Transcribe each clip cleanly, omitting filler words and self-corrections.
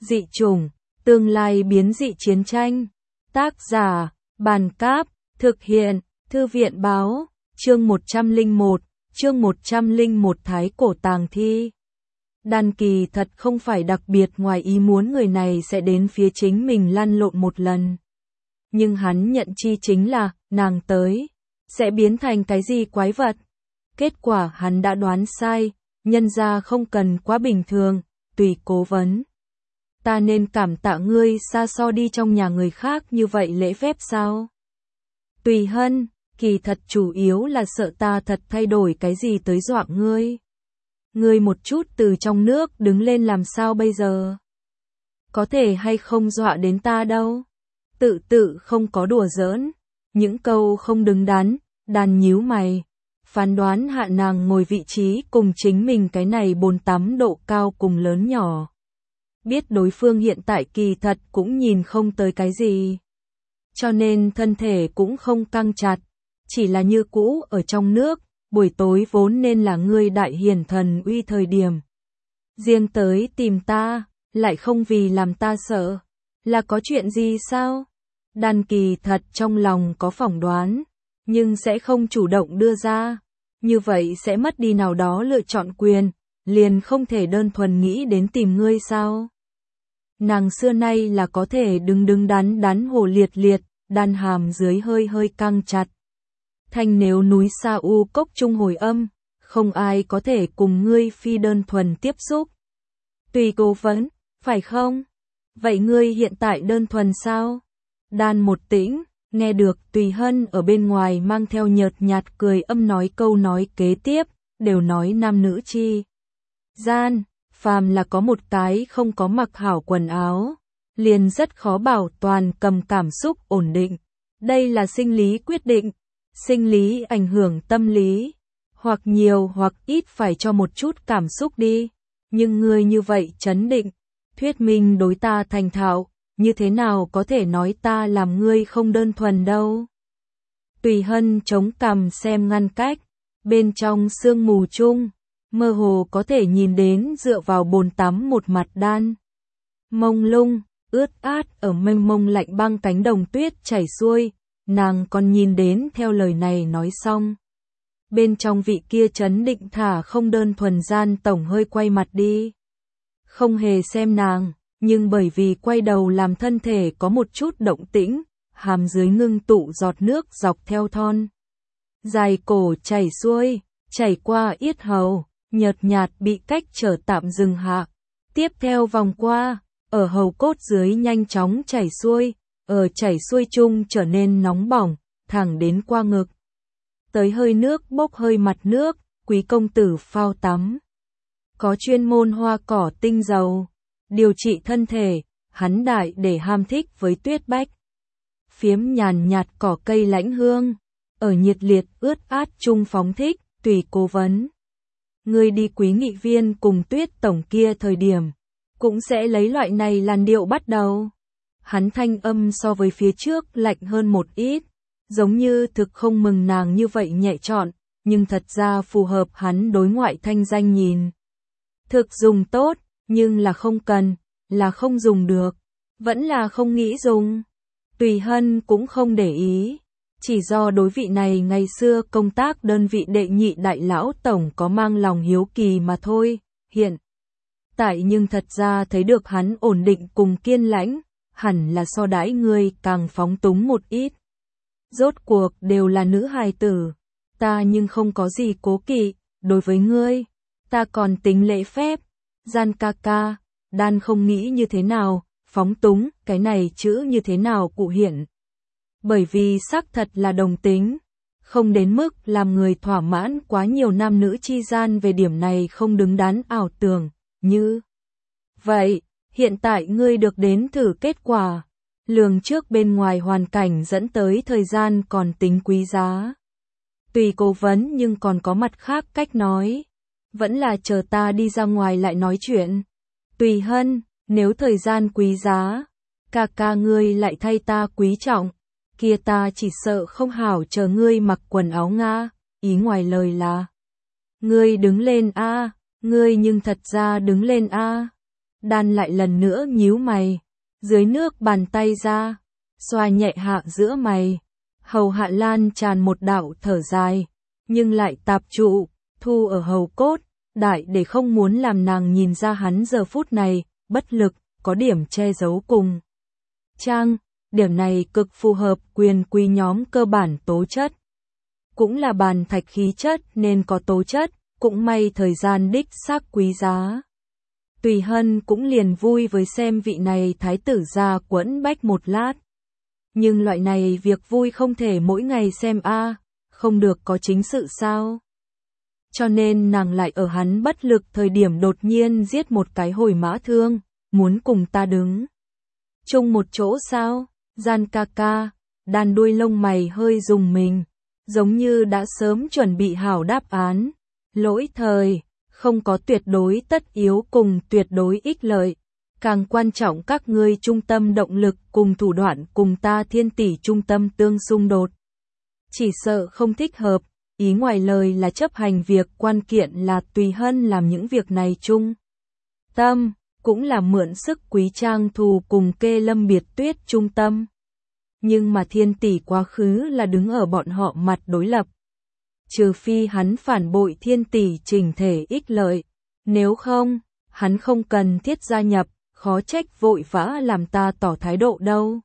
Dị chủng, tương lai biến dị chiến tranh. Tác giả, Bàn Cáp, thực hiện, Thư viện Báo, chương 101, chương 101 Thái Cổ Tàng Thi. Đan Kỳ thật không phải đặc biệt ngoài ý muốn người này sẽ đến phía chính mình lăn lộn một lần. Nhưng hắn nhận chi chính là, nàng tới, sẽ biến thành cái gì quái vật. Kết quả hắn đã đoán sai, nhân ra không cần quá bình thường, tùy cố vấn. Ta nên cảm tạ ngươi xa so đi trong nhà người khác như vậy lễ phép sao? Tùy Hân, kỳ thật chủ yếu là sợ ta thật thay đổi cái gì tới dọa ngươi. Ngươi một chút từ trong nước đứng lên làm sao bây giờ? Có thể hay không dọa đến ta đâu? Tự không có đùa giỡn, những câu không đứng đắn, Đan nhíu mày. Phán đoán hạ nàng ngồi vị trí cùng chính mình cái này bồn tắm độ cao cùng lớn nhỏ. Biết đối phương hiện tại kỳ thật cũng nhìn không tới cái gì. Cho nên thân thể cũng không căng chặt, chỉ là như cũ ở trong nước, buổi tối vốn nên là ngươi đại hiển thần uy thời điểm. Riêng tới tìm ta, lại không vì làm ta sợ, là có chuyện gì sao? Đan Kỳ thật trong lòng có phỏng đoán, nhưng sẽ không chủ động đưa ra. Như vậy sẽ mất đi nào đó lựa chọn quyền, liền không thể đơn thuần nghĩ đến tìm ngươi sao? Nàng xưa nay là có thể đứng đắn hồ liệt, đan hàm dưới hơi căng chặt. Thanh nếu núi Sa U cốc trung hồi âm, không ai có thể cùng ngươi phi đơn thuần tiếp xúc. Tùy cố vấn, phải không? Vậy ngươi hiện tại đơn thuần sao? Đan một tĩnh, nghe được Tùy Hân ở bên ngoài mang theo nhợt nhạt cười âm nói câu nói kế tiếp, đều nói nam nữ chi gian, phàm là có một cái không có mặc hảo quần áo, liền rất khó bảo toàn cầm cảm xúc ổn định. Đây là sinh lý quyết định, sinh lý ảnh hưởng tâm lý, hoặc nhiều hoặc ít phải cho một chút cảm xúc đi. Nhưng ngươi như vậy trấn định, thuyết minh đối ta thành thạo, như thế nào có thể nói ta làm ngươi không đơn thuần đâu. Tùy Hân chống cằm xem ngăn cách, bên trong sương mù chung, mơ hồ có thể nhìn đến dựa vào bồn tắm một mặt đan. Mông lung, ướt át ở mênh mông lạnh băng cánh đồng tuyết chảy xuôi, nàng còn nhìn đến theo lời này nói xong. Bên trong vị kia trấn định thả không đơn thuần gian tổng hơi quay mặt đi. Không hề xem nàng, nhưng bởi vì quay đầu làm thân thể có một chút động tĩnh, hàm dưới ngưng tụ giọt nước dọc theo thon. Dài cổ chảy xuôi, chảy qua yết hầu, nhợt nhạt bị cách trở tạm dừng hạ. Tiếp theo vòng qua, ở hầu cốt dưới nhanh chóng chảy xuôi, ở chảy xuôi chung trở nên nóng bỏng, thẳng đến qua ngực. Tới hơi nước bốc hơi mặt nước, quý công tử phao tắm. Có chuyên môn hoa cỏ tinh dầu, điều trị thân thể, hắn đại để ham thích với tuyết bách. Phiếm nhàn nhạt cỏ cây lãnh hương, ở nhiệt liệt ướt át chung phóng thích, tùy cố vấn. Người đi quý nghị viên cùng Tuyết tổng kia thời điểm, cũng sẽ lấy loại này làn điệu bắt đầu. Hắn thanh âm so với phía trước lạnh hơn một ít, giống như thực không mừng nàng như vậy nhẹ chọn, nhưng thật ra phù hợp hắn đối ngoại thanh danh nhìn. Thực dùng tốt, nhưng là không cần, là không dùng được, vẫn là không nghĩ dùng. Tùy Hân cũng không để ý, chỉ do đối vị này ngày xưa công tác đơn vị đệ nhị đại lão tổng có mang lòng hiếu kỳ mà thôi, hiện tại nhưng thật ra thấy được hắn ổn định cùng kiên lãnh, hẳn là so đãi ngươi càng phóng túng một ít. Rốt cuộc đều là nữ hài tử, ta nhưng không có gì cố kỵ, đối với ngươi, ta còn tính lễ phép. Gian ca ca, Đan không nghĩ như thế nào, phóng túng, cái này chữ như thế nào cụ hiện. Bởi vì xác thật là đồng tính, không đến mức làm người thỏa mãn quá nhiều nam nữ chi gian về điểm này không đứng đắn ảo tưởng, như vậy, hiện tại ngươi được đến thử kết quả, lường trước bên ngoài hoàn cảnh dẫn tới thời gian còn tính quý giá. Tùy cố vấn nhưng còn có mặt khác cách nói, vẫn là chờ ta đi ra ngoài lại nói chuyện. Tùy Hân, nếu thời gian quý giá, ca ngươi lại thay ta quý trọng, kia ta chỉ sợ không hảo chờ ngươi mặc quần áo Nga, ý ngoài lời là. Ngươi đứng lên a, ngươi nhưng thật ra đứng lên a. Đan lại lần nữa nhíu mày, dưới nước bàn tay ra, xoa nhẹ hạ giữa mày, hầu hạ lan tràn một đạo thở dài, nhưng lại tạp trụ, thu ở hầu cốt, đại để không muốn làm nàng nhìn ra hắn giờ phút này, bất lực, có điểm che giấu cùng. Trang, điểm này cực phù hợp quyền quý nhóm cơ bản tố chất. Cũng là bàn thạch khí chất nên có tố chất, cũng may thời gian đích xác quý giá. Tùy Hân cũng liền vui với xem vị này thái tử ra quẫn bách một lát. Nhưng loại này việc vui không thể mỗi ngày xem không được có chính sự sao. Cho nên nàng lại ở hắn bất lực thời điểm đột nhiên giết một cái hồi mã thương, muốn cùng ta đứng chung một chỗ sao? Gian ca ca, Đan đuôi lông mày hơi rùng mình, giống như đã sớm chuẩn bị hảo đáp án. Lỗi thời, không có tuyệt đối tất yếu cùng tuyệt đối ích lợi. Càng quan trọng các ngươi trung tâm động lực cùng thủ đoạn cùng ta thiên tỷ trung tâm tương xung đột. Chỉ sợ không thích hợp, ý ngoài lời là chấp hành việc quan kiện là Tùy Hân làm những việc này chung. Tâm, cũng là mượn sức Quý Trang thù cùng Kê Lâm biệt tuyết trung tâm. Nhưng mà thiên tỷ quá khứ là đứng ở bọn họ mặt đối lập. Trừ phi hắn phản bội thiên tỷ chỉnh thể ích lợi, nếu không, hắn không cần thiết gia nhập, khó trách vội vã làm ta tỏ thái độ đâu.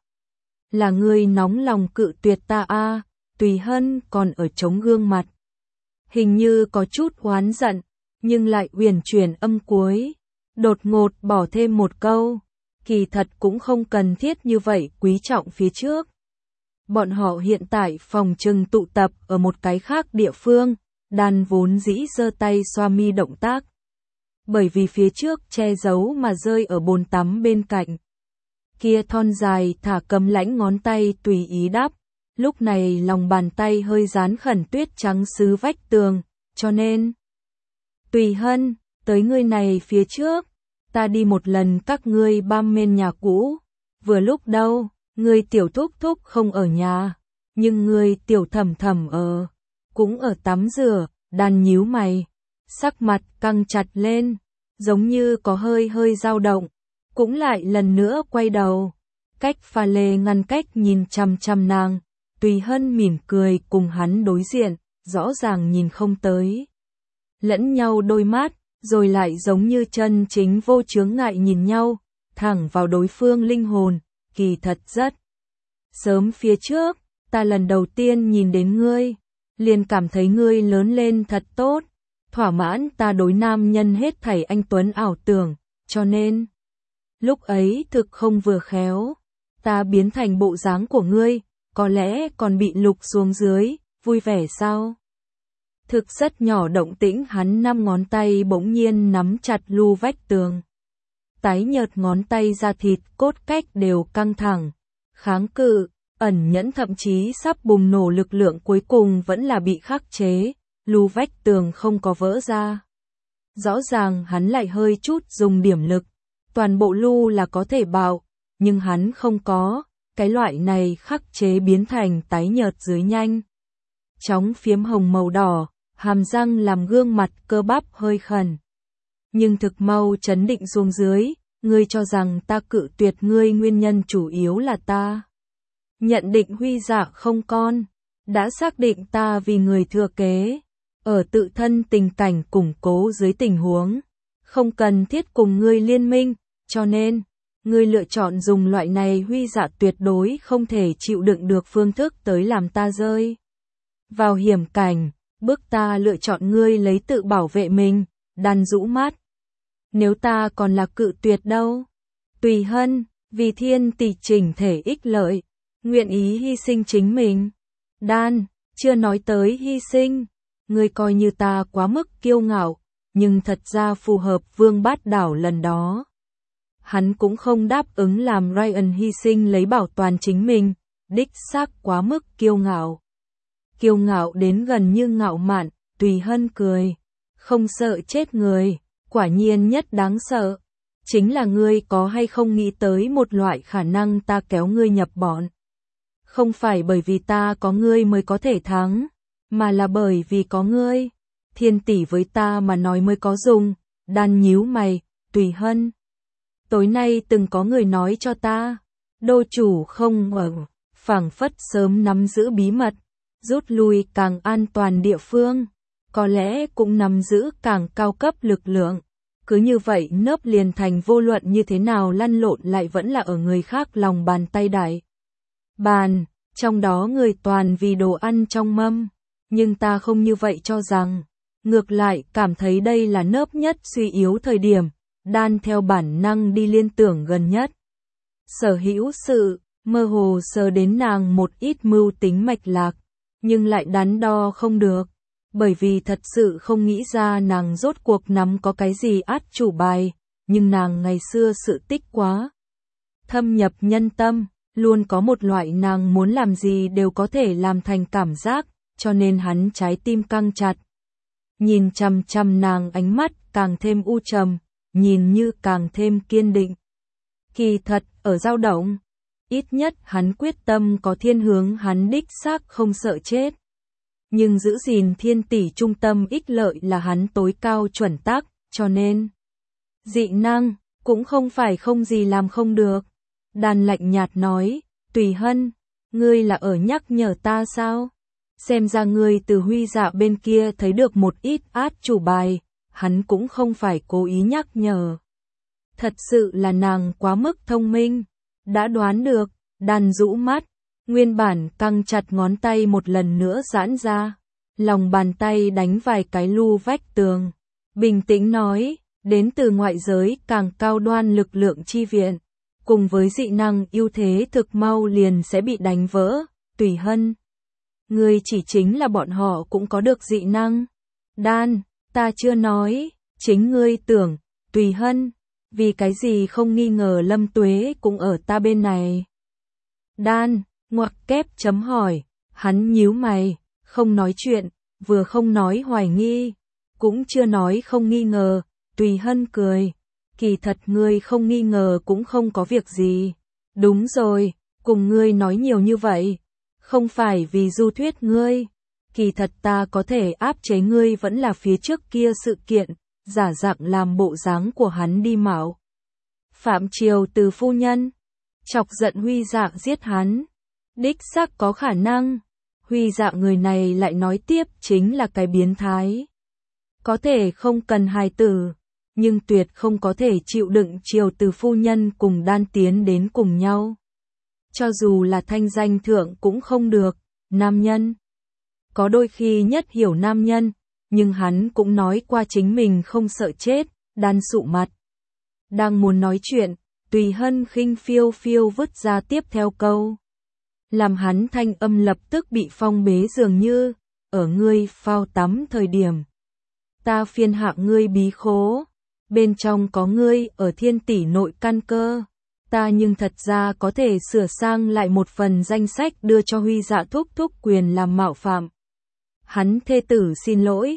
Là ngươi nóng lòng cự tuyệt ta Tùy Hân còn ở chống gương mặt. Hình như có chút oán giận, nhưng lại uyển chuyển âm cuối, đột ngột bỏ thêm một câu, kỳ thật cũng không cần thiết như vậy quý trọng phía trước. Bọn họ hiện tại phòng trừng tụ tập ở một cái khác địa phương, Đan vốn dĩ giơ tay xoa mi động tác. Bởi vì phía trước che giấu mà rơi ở bồn tắm bên cạnh. Kia thon dài thả cầm lãnh ngón tay tùy ý đáp, lúc này lòng bàn tay hơi dán khẩn tuyết trắng sứ vách tường, cho nên. Tùy Hân, tới ngươi này phía trước, ta đi một lần các ngươi băm men nhà cũ, vừa lúc đâu. Ngươi tiểu thúc thúc không ở nhà, nhưng ngươi tiểu thẩm thẩm cũng ở tắm rửa. Đan nhíu mày, sắc mặt căng chặt lên, giống như có hơi dao động, cũng lại lần nữa quay đầu, cách pha lê ngăn cách nhìn chằm chằm nàng. Tùy Hân mỉm cười cùng hắn đối diện, rõ ràng nhìn không tới lẫn nhau đôi mắt, rồi lại giống như chân chính vô chướng ngại nhìn nhau, thẳng vào đối phương linh hồn. Kỳ thật rất sớm phía trước, ta lần đầu tiên nhìn đến ngươi, liền cảm thấy ngươi lớn lên thật tốt, thỏa mãn ta đối nam nhân hết thảy anh tuấn ảo tưởng, cho nên lúc ấy thực không vừa khéo, ta biến thành bộ dáng của ngươi, có lẽ còn bị lục xuống dưới, vui vẻ sao? Thực rất nhỏ động tĩnh, hắn 5 ngón tay bỗng nhiên nắm chặt lu vách tường. Tái nhợt ngón tay da thịt cốt cách đều căng thẳng, kháng cự, ẩn nhẫn, thậm chí sắp bùng nổ lực lượng cuối cùng vẫn là bị khắc chế, lu vách tường không có vỡ ra. Rõ ràng hắn lại hơi chút dùng điểm lực, toàn bộ lu là có thể bạo, nhưng hắn không có, cái loại này khắc chế biến thành tái nhợt dưới nhanh chóng phiếm hồng màu đỏ, hàm răng làm gương mặt cơ bắp hơi khẩn. Nhưng thực mau chấn định xuống dưới, ngươi cho rằng ta cự tuyệt ngươi nguyên nhân chủ yếu là ta nhận định Huy Dạ không con, đã xác định ta vì người thừa kế, ở tự thân tình cảnh củng cố dưới tình huống, không cần thiết cùng ngươi liên minh, cho nên, ngươi lựa chọn dùng loại này Huy Dạ tuyệt đối không thể chịu đựng được phương thức tới làm ta rơi vào hiểm cảnh, bức ta lựa chọn ngươi lấy tự bảo vệ mình. Đan rũ mắt. Nếu ta còn là cự tuyệt đâu? Tùy Hân, vì thiên tỷ chỉnh thể ích lợi, nguyện ý hy sinh chính mình. Đan, chưa nói tới hy sinh, ngươi coi như ta quá mức kiêu ngạo, nhưng thật ra phù hợp Vương Bát Đảo lần đó. Hắn cũng không đáp ứng làm Ryan hy sinh lấy bảo toàn chính mình, đích xác quá mức kiêu ngạo. Kiêu ngạo đến gần như ngạo mạn. Tùy Hân cười, không sợ chết người, quả nhiên nhất đáng sợ. Chính là ngươi có hay không nghĩ tới một loại khả năng ta kéo ngươi nhập bọn. Không phải bởi vì ta có ngươi mới có thể thắng, mà là bởi vì có ngươi. Thiên tỷ với ta mà nói mới có dùng. Đan nhíu mày, Tùy Hân. Tối nay từng có người nói cho ta, đô chủ không ở, phảng phất sớm nắm giữ bí mật, rút lui càng an toàn địa phương, có lẽ cũng nắm giữ càng cao cấp lực lượng. Cứ như vậy nớp liền thành vô luận như thế nào lăn lộn lại vẫn là ở người khác lòng bàn tay đại. Bàn, trong đó người toàn vì đồ ăn trong mâm, nhưng ta không như vậy cho rằng. Ngược lại cảm thấy đây là nớp nhất suy yếu thời điểm, đan theo bản năng đi liên tưởng gần nhất. Sở hữu sự, mơ hồ sờ đến nàng một ít mưu tính mạch lạc, nhưng lại đắn đo không được, bởi vì thật sự không nghĩ ra nàng rốt cuộc nắm có cái gì át chủ bài, nhưng nàng ngày xưa sự tích quá. Thâm nhập nhân tâm, luôn có một loại nàng muốn làm gì đều có thể làm thành cảm giác, cho nên hắn trái tim căng chặt. Nhìn chằm chằm nàng ánh mắt càng thêm u trầm, nhìn như càng thêm kiên định. Kỳ thật, ở dao động, ít nhất hắn quyết tâm có thiên hướng hắn đích xác không sợ chết. Nhưng giữ gìn thiên tỷ trung tâm ích lợi là hắn tối cao chuẩn tắc, cho nên dị năng, cũng không phải không gì làm không được. Đàn lạnh nhạt nói, Tùy Hân, ngươi là ở nhắc nhở ta sao? Xem ra ngươi từ Huy Dạ bên kia thấy được một ít át chủ bài, hắn cũng không phải cố ý nhắc nhở. Thật sự là nàng quá mức thông minh, đã đoán được, đàn rũ mắt, nguyên bản căng chặt ngón tay một lần nữa giãn ra, lòng bàn tay đánh vài cái lu vách tường, bình tĩnh nói, đến từ ngoại giới càng cao đoan lực lượng chi viện, cùng với dị năng ưu thế thực mau liền sẽ bị đánh vỡ, Tùy Hân. Ngươi chỉ chính là bọn họ cũng có được dị năng. Đan, ta chưa nói, chính ngươi tưởng, Tùy Hân, vì cái gì không nghi ngờ Lâm Tuế cũng ở ta bên này. Đan, ngoặc kép chấm hỏi, hắn nhíu mày, không nói chuyện, vừa không nói hoài nghi, cũng chưa nói không nghi ngờ, Tùy Hân cười, kỳ thật ngươi không nghi ngờ cũng không có việc gì. Đúng rồi, cùng ngươi nói nhiều như vậy, không phải vì du thuyết ngươi, kỳ thật ta có thể áp chế ngươi vẫn là phía trước kia sự kiện, giả dạng làm bộ dáng của hắn đi mạo. Phạm Triều Từ phu nhân, chọc giận Huy Dạ giết hắn, đích xác có khả năng, Huy Dạ người này lại nói tiếp chính là cái biến thái. Có thể không cần hài tử, nhưng tuyệt không có thể chịu đựng Triều Từ phu nhân cùng Đan tiến đến cùng nhau. Cho dù là thanh danh thượng cũng không được, nam nhân. Có đôi khi nhất hiểu nam nhân, nhưng hắn cũng nói qua chính mình không sợ chết, Đan sụ mặt. Đang muốn nói chuyện, Tùy Hân khinh phiêu phiêu vứt ra tiếp theo câu. Làm hắn thanh âm lập tức bị phong bế dường như, ở ngươi phao tắm thời điểm. Ta phiên hạ ngươi bí khố, bên trong có ngươi ở thiên tỷ nội căn cơ. Ta nhưng thật ra có thể sửa sang lại một phần danh sách đưa cho Huy Dạ thúc thúc quyền làm mạo phạm. Hắn thê tử xin lỗi,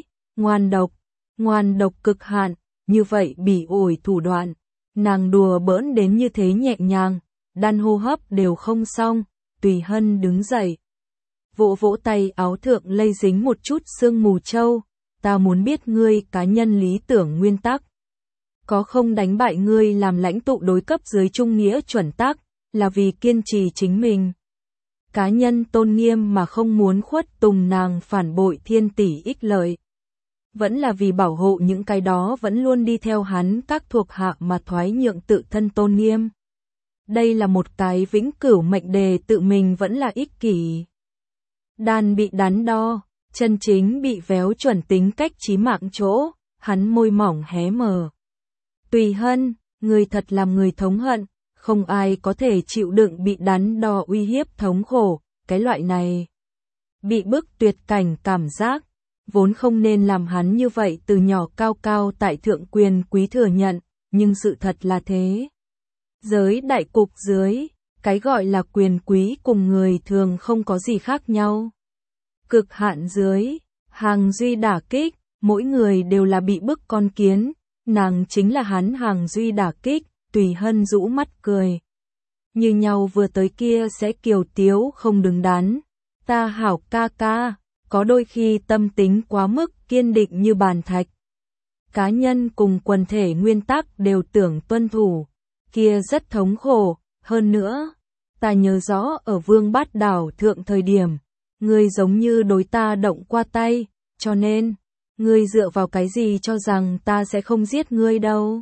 ngoan độc cực hạn, như vậy bỉ ổi thủ đoạn, nàng đùa bỡn đến như thế nhẹ nhàng, Đan hô hấp đều không xong, Tùy Hân đứng dậy. Vỗ vỗ tay áo thượng lây dính một chút sương mù châu, ta muốn biết ngươi cá nhân lý tưởng nguyên tắc. Có không đánh bại ngươi làm lãnh tụ đối cấp dưới trung nghĩa chuẩn tắc, là vì kiên trì chính mình. Cá nhân tôn nghiêm mà không muốn khuất tùng nàng phản bội thiên tỷ ích lợi. Vẫn là vì bảo hộ những cái đó vẫn luôn đi theo hắn các thuộc hạ mà thoái nhượng tự thân tôn nghiêm. Đây là một cái vĩnh cửu mệnh đề tự mình vẫn là ích kỷ. Đan bị đắn đo, chân chính bị véo chuẩn tính cách chí mạng chỗ, hắn môi mỏng hé mở. Tùy Hân, người thật làm người thống hận, không ai có thể chịu đựng bị đắn đo uy hiếp thống khổ, cái loại này. Bị bức tuyệt cảnh cảm giác, vốn không nên làm hắn như vậy từ nhỏ cao cao tại thượng quyền quý thừa nhận, nhưng sự thật là thế. Giới đại cục dưới, cái gọi là quyền quý cùng người thường không có gì khác nhau. Cực hạn dưới, hàng duy đả kích, mỗi người đều là bị bức con kiến. Nàng chính là hắn hàng duy đả kích, Tùy Hân rũ mắt cười. Như nhau vừa tới kia sẽ kiều tiếu không đứng đắn. Ta hảo ca ca, có đôi khi tâm tính quá mức kiên định như bàn thạch. Cá nhân cùng quần thể nguyên tắc đều tưởng tuân thủ. kia rất thống khổ, hơn nữa, ta nhớ rõ ở Vương Bát Đảo thượng thời điểm, ngươi giống như đối ta động qua tay, cho nên, ngươi dựa vào cái gì cho rằng ta sẽ không giết ngươi đâu.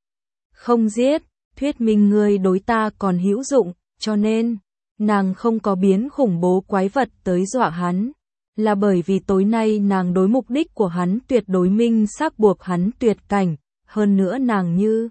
Không giết, thuyết minh ngươi đối ta còn hữu dụng, cho nên, nàng không có biến khủng bố quái vật tới dọa hắn, là bởi vì tối nay nàng đối mục đích của hắn tuyệt đối minh xác buộc hắn tuyệt cảnh, hơn nữa nàng như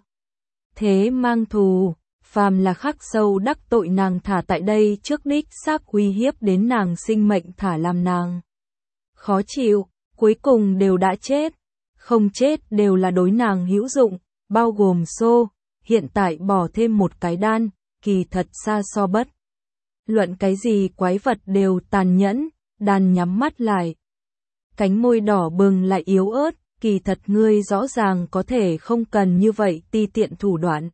thế mang thù, phàm là khắc sâu đắc tội nàng thả tại đây trước đích xác uy hiếp đến nàng sinh mệnh thả làm nàng khó chịu, cuối cùng đều đã chết, không chết đều là đối nàng hữu dụng, bao gồm xô, hiện tại bỏ thêm một cái đan, kỳ thật xa so bất. Luận cái gì quái vật đều tàn nhẫn, đàn nhắm mắt lại. Cánh môi đỏ bừng lại yếu ớt, kỳ thật ngươi rõ ràng có thể không cần như vậy ti tiện thủ đoạn.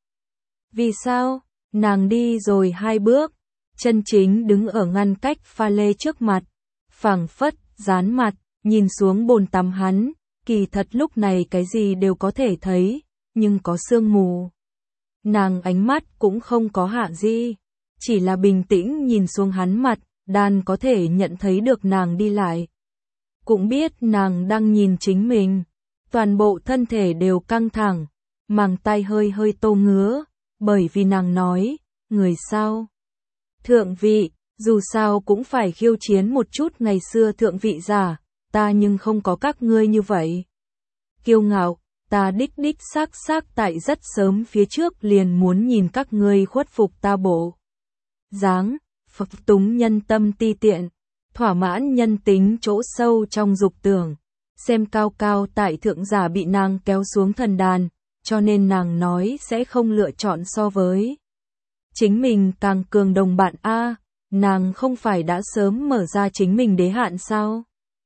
Vì sao? Nàng đi rồi 2 bước, chân chính đứng ở ngăn cách pha lê trước mặt, phảng phất, dán mặt, nhìn xuống bồn tắm hắn, kỳ thật lúc này cái gì đều có thể thấy, nhưng có sương mù. Nàng ánh mắt cũng không có hạ gì, chỉ là bình tĩnh nhìn xuống hắn mặt, đàn có thể nhận thấy được nàng đi lại. Cũng biết nàng đang nhìn chính mình, toàn bộ thân thể đều căng thẳng, màng tay hơi hơi tô ngứa, bởi vì nàng nói, người sao? Thượng vị, dù sao cũng phải khiêu chiến một chút ngày xưa thượng vị giả, ta nhưng không có các ngươi như vậy. Kiêu ngạo, ta đích xác tại rất sớm phía trước liền muốn nhìn các ngươi khuất phục ta bộ. Dáng, phật túng nhân tâm ti tiện, thỏa mãn nhân tính chỗ sâu trong dục tưởng, xem cao cao tại thượng giả bị nàng kéo xuống thần đàn, cho nên nàng nói sẽ không lựa chọn so với chính mình càng cường đồng bạn a, nàng không phải đã sớm mở ra chính mình đế hạn sao?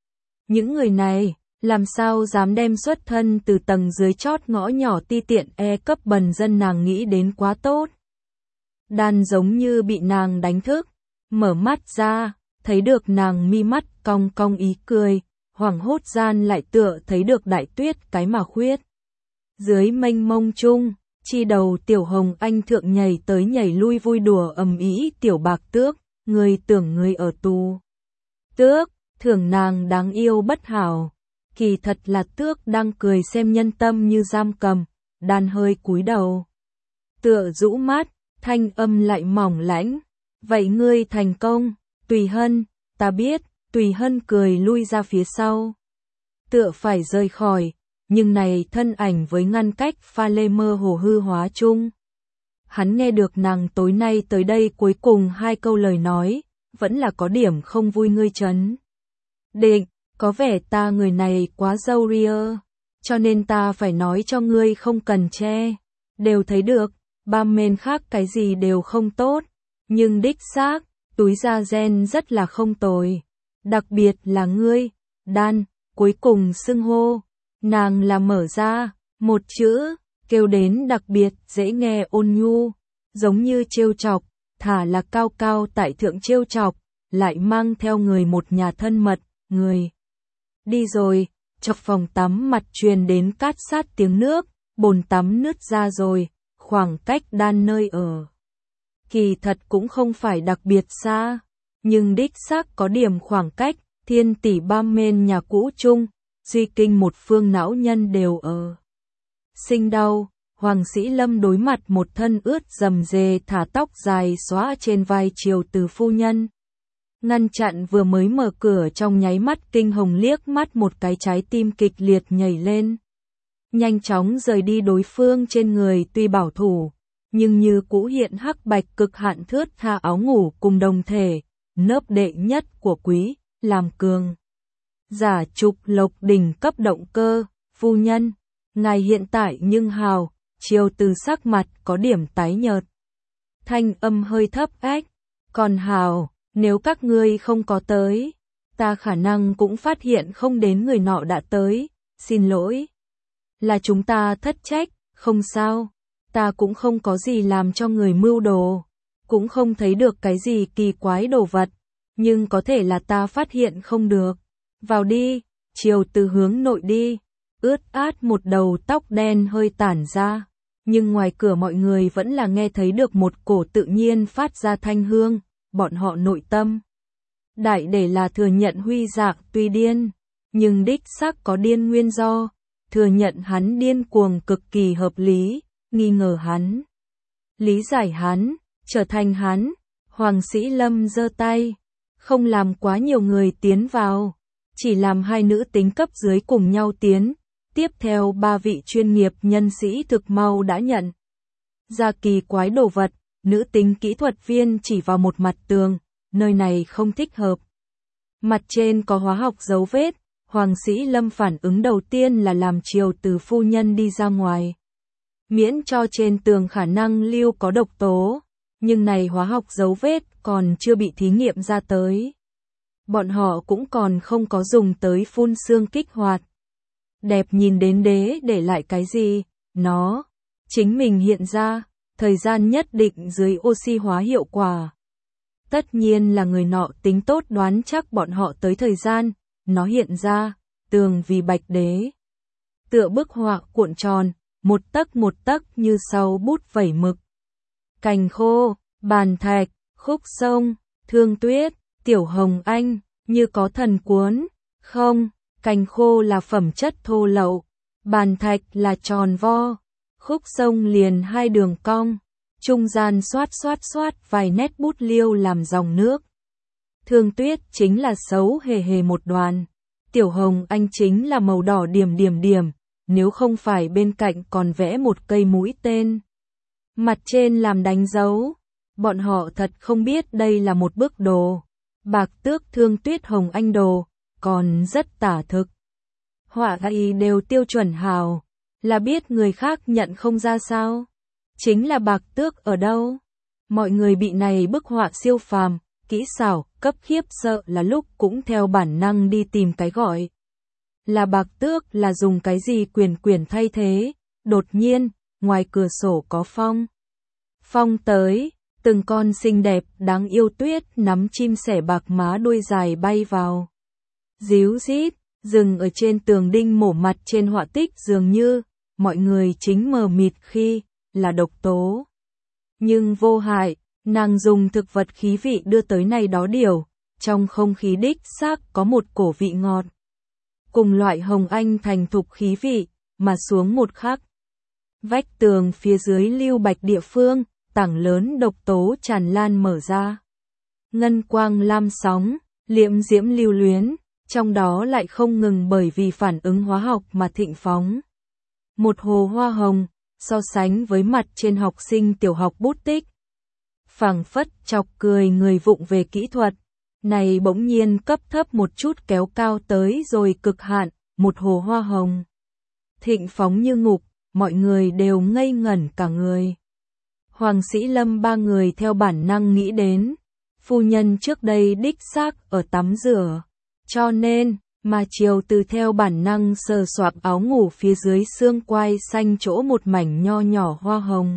Những người này, làm sao dám đem xuất thân từ tầng dưới chót ngõ nhỏ ti tiện cấp bần dân nàng nghĩ đến quá tốt. Đàn giống như bị nàng đánh thức, mở mắt ra, thấy được nàng mi mắt cong cong ý cười, hoảng hốt gian lại tựa thấy được đại tuyết cái mà khuyết. Dưới mênh mông chung, chi đầu tiểu hồng anh thượng nhảy tới nhảy lui vui đùa ầm ĩ tiểu bạc tước, người tưởng người ở tù. Tước, thưởng nàng đáng yêu bất hảo, kỳ thật là tước đang cười xem nhân tâm như giam cầm, đàn hơi cúi đầu. Tựa rũ mắt, thanh âm lại mỏng lãnh, vậy ngươi thành công, Tùy Hân, ta biết, Tùy Hân cười lui ra phía sau. Tựa phải rời khỏi, nhưng này thân ảnh với ngăn cách pha lê mơ hồ hư hóa chung. Hắn nghe được nàng tối nay tới đây cuối cùng 2 câu lời nói, vẫn là có điểm không vui ngươi chấn. Định, có vẻ ta người này quá dâu ria, cho nên ta phải nói cho ngươi không cần che. Đều thấy được, ba men khác cái gì đều không tốt, nhưng đích xác, túi da gen rất là không tồi. Đặc biệt là ngươi, đan, cuối cùng xưng hô, nàng là mở ra, một chữ, kêu đến đặc biệt dễ nghe ôn nhu, giống như trêu chọc, thả là cao cao tại thượng trêu chọc, lại mang theo người một nhà thân mật, người. Đi rồi, chọc phòng tắm mặt truyền đến cát sát tiếng nước, bồn tắm nứt ra rồi, khoảng cách đan nơi ở. Kỳ thật cũng không phải đặc biệt xa, nhưng đích xác có điểm khoảng cách, thiên tỷ ba men nhà cũ chung, duy kinh một phương não nhân đều ở. Sinh đau, Hoàng Sĩ Lâm đối mặt một thân ướt rầm rề thả tóc dài xóa trên vai Triều Từ phu nhân. Ngăn chặn vừa mới mở cửa trong nháy mắt kinh hồng liếc mắt một cái trái tim kịch liệt nhảy lên. Nhanh chóng rời đi đối phương trên người tuy bảo thủ, nhưng như cũ hiện hắc bạch cực hạn thướt tha áo ngủ cùng đồng thể, nớp đệ nhất của quý, làm cường. Giả trục lộc đỉnh cấp động cơ, phu nhân, ngài hiện tại nhưng hào, Triều Từ sắc mặt có điểm tái nhợt. Thanh âm hơi thấp ếch, còn hào, nếu các ngươi không có tới, ta khả năng cũng phát hiện không đến người nọ đã tới, xin lỗi. Là chúng ta thất trách, không sao, ta cũng không có gì làm cho người mưu đồ, cũng không thấy được cái gì kỳ quái đồ vật, nhưng có thể là ta phát hiện không được. Vào đi, Triều Từ hướng nội đi, ướt át một đầu tóc đen hơi tản ra, Nhưng ngoài cửa mọi người vẫn là nghe thấy được một cổ tự nhiên phát ra thanh hương, bọn họ nội tâm. Đại để là thừa nhận Huy Dạng tuy điên, nhưng đích xác có điên nguyên do, thừa nhận hắn điên cuồng cực kỳ hợp lý, nghi ngờ hắn, lý giải hắn, trở thành hắn. Hoàng Sĩ Lâm giơ tay, không làm quá nhiều người tiến vào, chỉ làm hai nữ tính cấp dưới cùng nhau tiến. Tiếp theo ba vị chuyên nghiệp nhân sĩ thực mau đã nhận ra kỳ quái đồ vật, nữ tính kỹ thuật viên chỉ vào một mặt tường, nơi này không thích hợp. Mặt trên có hóa học dấu vết, Hoàng Sĩ Lâm phản ứng đầu tiên là làm Triều Từ phu nhân đi ra ngoài. Miễn cho trên tường khả năng lưu có độc tố, nhưng này hóa học dấu vết còn chưa bị thí nghiệm ra tới. Bọn họ cũng còn không có dùng tới phun xương kích hoạt. Đẹp nhìn đến đế để lại cái gì, nó chính mình hiện ra, thời gian nhất định dưới oxy hóa hiệu quả. Tất nhiên là người nọ tính tốt đoán chắc bọn họ tới thời gian, nó hiện ra, tường vì bạch đế. Tựa bức họa cuộn tròn, một tấc như sau bút vẩy mực. Cành khô, bàn thạch, khúc sông, Thương Tuyết, Tiểu Hồng Anh, như có thần cuốn, không, cành khô là phẩm chất thô lậu, bàn thạch là tròn vo, khúc sông liền hai đường cong, trung gian xoát vài nét bút liêu làm dòng nước. Thương Tuyết chính là xấu hề hề một đoàn, Tiểu Hồng Anh chính là màu đỏ điểm, nếu không phải bên cạnh còn vẽ một cây mũi tên. Mặt trên làm đánh dấu, bọn họ thật không biết đây là một bức đồ. Bạc Tước Thương Tuyết Hồng Anh đồ, còn rất tả thực. Họa y đều tiêu chuẩn hào, là biết người khác nhận không ra sao. Chính là Bạc Tước ở đâu? Mọi người bị này bức họa siêu phàm, kỹ xảo, cấp khiếp sợ là lúc cũng theo bản năng đi tìm cái gọi. Là Bạc Tước là dùng cái gì quyển thay thế, đột nhiên, ngoài cửa sổ có phong. Phong tới, từng con xinh đẹp, đáng yêu tuyết nắm chim sẻ bạc má đuôi dài bay vào. Díu dít, dừng ở trên tường đinh mổ mặt trên họa tích dường như, mọi người chính mờ mịt khi, là độc tố. Nhưng vô hại, nàng dùng thực vật khí vị đưa tới này đó điều, trong không khí đích xác có một cổ vị ngọt. Cùng loại hồng anh thành thục khí vị, mà xuống một khắc. Vách tường phía dưới lưu bạch địa phương, tảng lớn độc tố tràn lan mở ra. Ngân quang lam sóng, liễm diễm lưu luyến, trong đó lại không ngừng bởi vì phản ứng hóa học mà thịnh phóng. Một hồ hoa hồng, so sánh với mặt trên học sinh tiểu học bút tích. Phảng phất chọc cười người vụng về kỹ thuật, này bỗng nhiên cấp thấp một chút kéo cao tới rồi cực hạn, một hồ hoa hồng. Thịnh phóng như ngục, mọi người đều ngây ngẩn cả người. Hoàng Sĩ Lâm ba người theo bản năng nghĩ đến, phu nhân trước đây đích xác ở tắm rửa, cho nên, mà Triều Từ theo bản năng sờ soạng áo ngủ phía dưới xương quai xanh chỗ một mảnh nho nhỏ hoa hồng.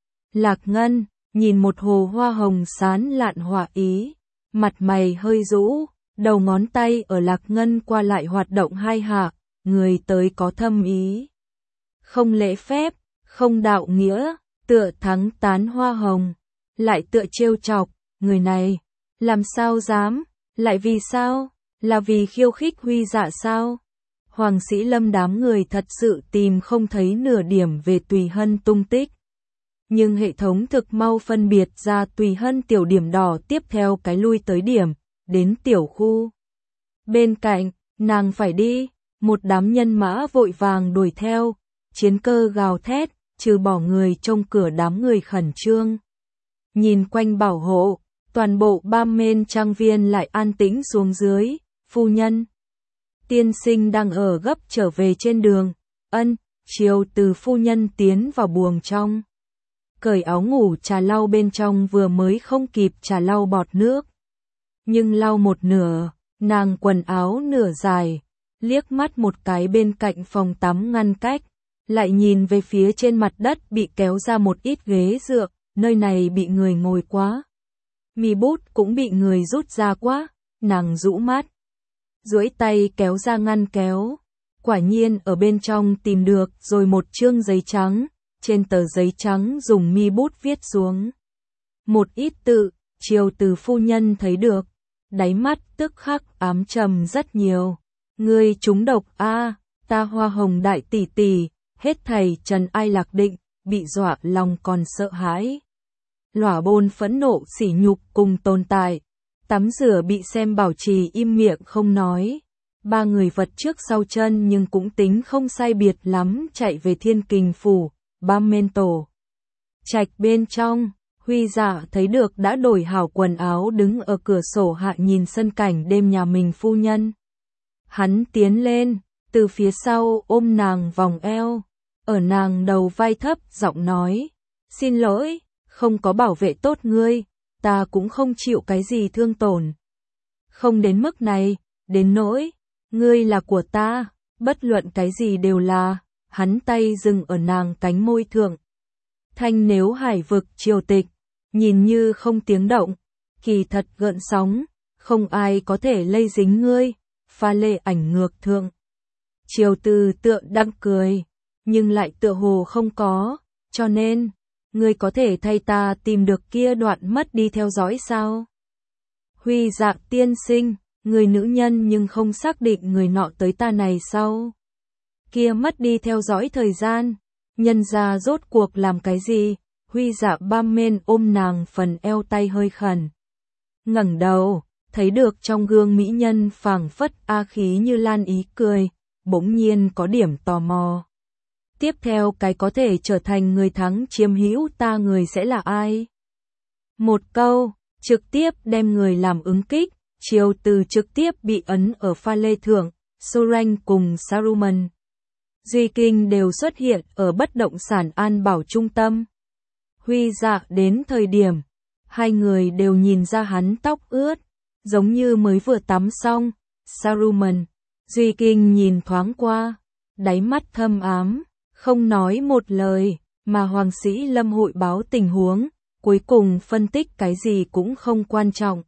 Lạc Ngân, nhìn một hồ hoa hồng sán lạn họa ý, mặt mày hơi rũ, đầu ngón tay ở Lạc Ngân qua lại hoạt động hai hạ, người tới có thâm ý. Không lễ phép, không đạo nghĩa, tựa thắng tán hoa hồng, lại tựa trêu chọc, người này, làm sao dám, lại vì sao, là vì khiêu khích Huy Dạ sao? Hoàng Sĩ Lâm đám người thật sự tìm không thấy nửa điểm về Tùy Hân tung tích. Nhưng hệ thống thực mau phân biệt ra Tùy Hân tiểu điểm đỏ tiếp theo cái lui tới điểm, đến tiểu khu. Bên cạnh, nàng phải đi, một đám nhân mã vội vàng đuổi theo, chiến cơ gào thét, trừ bỏ người trông cửa đám người khẩn trương. Nhìn quanh bảo hộ, toàn bộ Bam Men trang viên lại an tĩnh xuống dưới, phu nhân. Tiên sinh đang ở gấp trở về trên đường, Triều Từ phu nhân tiến vào buồng trong. Cởi áo ngủ trà lau bên trong vừa mới không kịp trà lau bọt nước. Nhưng lau một nửa, nàng quần áo nửa dài, liếc mắt một cái bên cạnh phòng tắm ngăn cách, lại nhìn về phía trên mặt đất bị kéo ra một ít ghế dựa, nơi này bị người ngồi quá. Mi bút cũng bị người rút ra quá, nàng rũ mắt. Duỗi tay kéo ra ngăn kéo, quả nhiên ở bên trong tìm được rồi một chương giấy trắng, trên tờ giấy trắng dùng mi bút viết xuống. Một ít tự, Triều Từ phu nhân thấy được, đáy mắt tức khắc ám trầm rất nhiều. Ngươi trúng độc a, ta Hoa Hồng đại tỷ tỷ, hết thầy Trần Ai Lạc Định, bị dọa lòng còn sợ hãi. Lỏa Bôn phẫn nộ sỉ nhục cùng tồn tại, tắm rửa bị xem bảo trì im miệng không nói. Ba người vật trước sau chân nhưng cũng tính không sai biệt lắm chạy về Thiên Kình phủ, Bam Men tổ. Trạch bên trong, Huy Dạ thấy được đã đổi hảo quần áo đứng ở cửa sổ hạ nhìn sân cảnh đêm nhà mình phu nhân. Hắn tiến lên, từ phía sau ôm nàng vòng eo, ở nàng đầu vai thấp giọng nói, xin lỗi, không có bảo vệ tốt ngươi, ta cũng không chịu cái gì thương tổn. Không đến mức này, đến nỗi, ngươi là của ta, bất luận cái gì đều là, hắn tay dừng ở nàng cánh môi thượng. Thanh nếu hải vực triều tịch, nhìn như không tiếng động, kỳ thật gợn sóng, không ai có thể lây dính ngươi, pha lê ảnh ngược thượng. Triều Từ tựa đang cười, nhưng lại tựa hồ không có, cho nên, ngươi có thể thay ta tìm được kia đoạn mất đi theo dõi sao? Huy Dạ tiên sinh, người nữ nhân nhưng không xác định người nọ tới ta này sau. Kia mất đi theo dõi thời gian, nhân ra rốt cuộc làm cái gì? Huy Dạ Bam Men ôm nàng phần eo tay hơi khẩn. Ngẩng đầu, thấy được trong gương mỹ nhân phảng phất a khí như lan ý cười, bỗng nhiên có điểm tò mò. Tiếp theo cái có thể trở thành người thắng chiếm hữu ta người sẽ là ai? Một câu, trực tiếp đem người làm ứng kích, Triều Từ trực tiếp bị ấn ở pha lê thượng, Soren cùng Saruman. Duy Kinh đều xuất hiện ở bất động sản an bảo trung tâm. Huy Dạ đến thời điểm, hai người đều nhìn ra hắn tóc ướt, giống như mới vừa tắm xong. Saruman, Duy Kinh nhìn thoáng qua, đáy mắt thâm ám, không nói một lời, mà Hoàng Sĩ Lâm hội báo tình huống, cuối cùng phân tích cái gì cũng không quan trọng.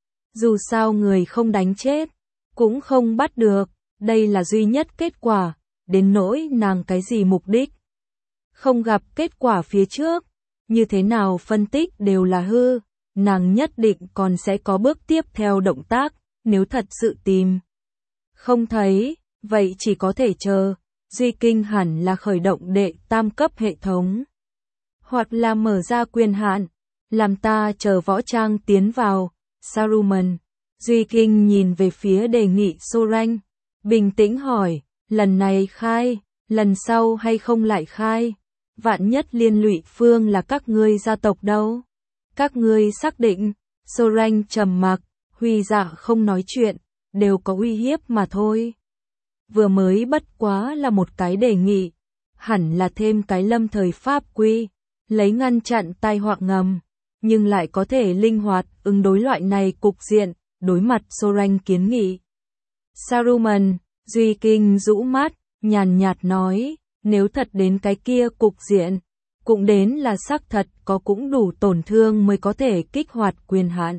Dù sao người không đánh chết, cũng không bắt được, đây là duy nhất kết quả, đến nỗi nàng cái gì mục đích. Không gặp kết quả phía trước, như thế nào phân tích đều là hư, nàng nhất định còn sẽ có bước tiếp theo động tác, nếu thật sự tìm. Không thấy, vậy chỉ có thể chờ, Duy Kinh hẳn là khởi động đệ tam cấp hệ thống. Hoặc là mở ra quyền hạn, làm ta chờ võ trang tiến vào. Saruman, Duy Kinh nhìn về phía đề nghị Soren, bình tĩnh hỏi, lần này khai, lần sau hay không lại khai? Vạn nhất liên lụy phương là các ngươi gia tộc đâu? Các ngươi xác định? Soren trầm mặc, Huy Dạ không nói chuyện, đều có uy hiếp mà thôi. Vừa mới bất quá là một cái đề nghị, hẳn là thêm cái lâm thời pháp quy, lấy ngăn chặn tai họa ngầm, nhưng lại có thể linh hoạt ứng đối loại này cục diện, đối mặt Soren kiến nghị. Saruman, Duy Kinh rũ mắt, nhàn nhạt nói, nếu thật đến cái kia cục diện, cũng đến là xác thật có cũng đủ tổn thương mới có thể kích hoạt quyền hạn.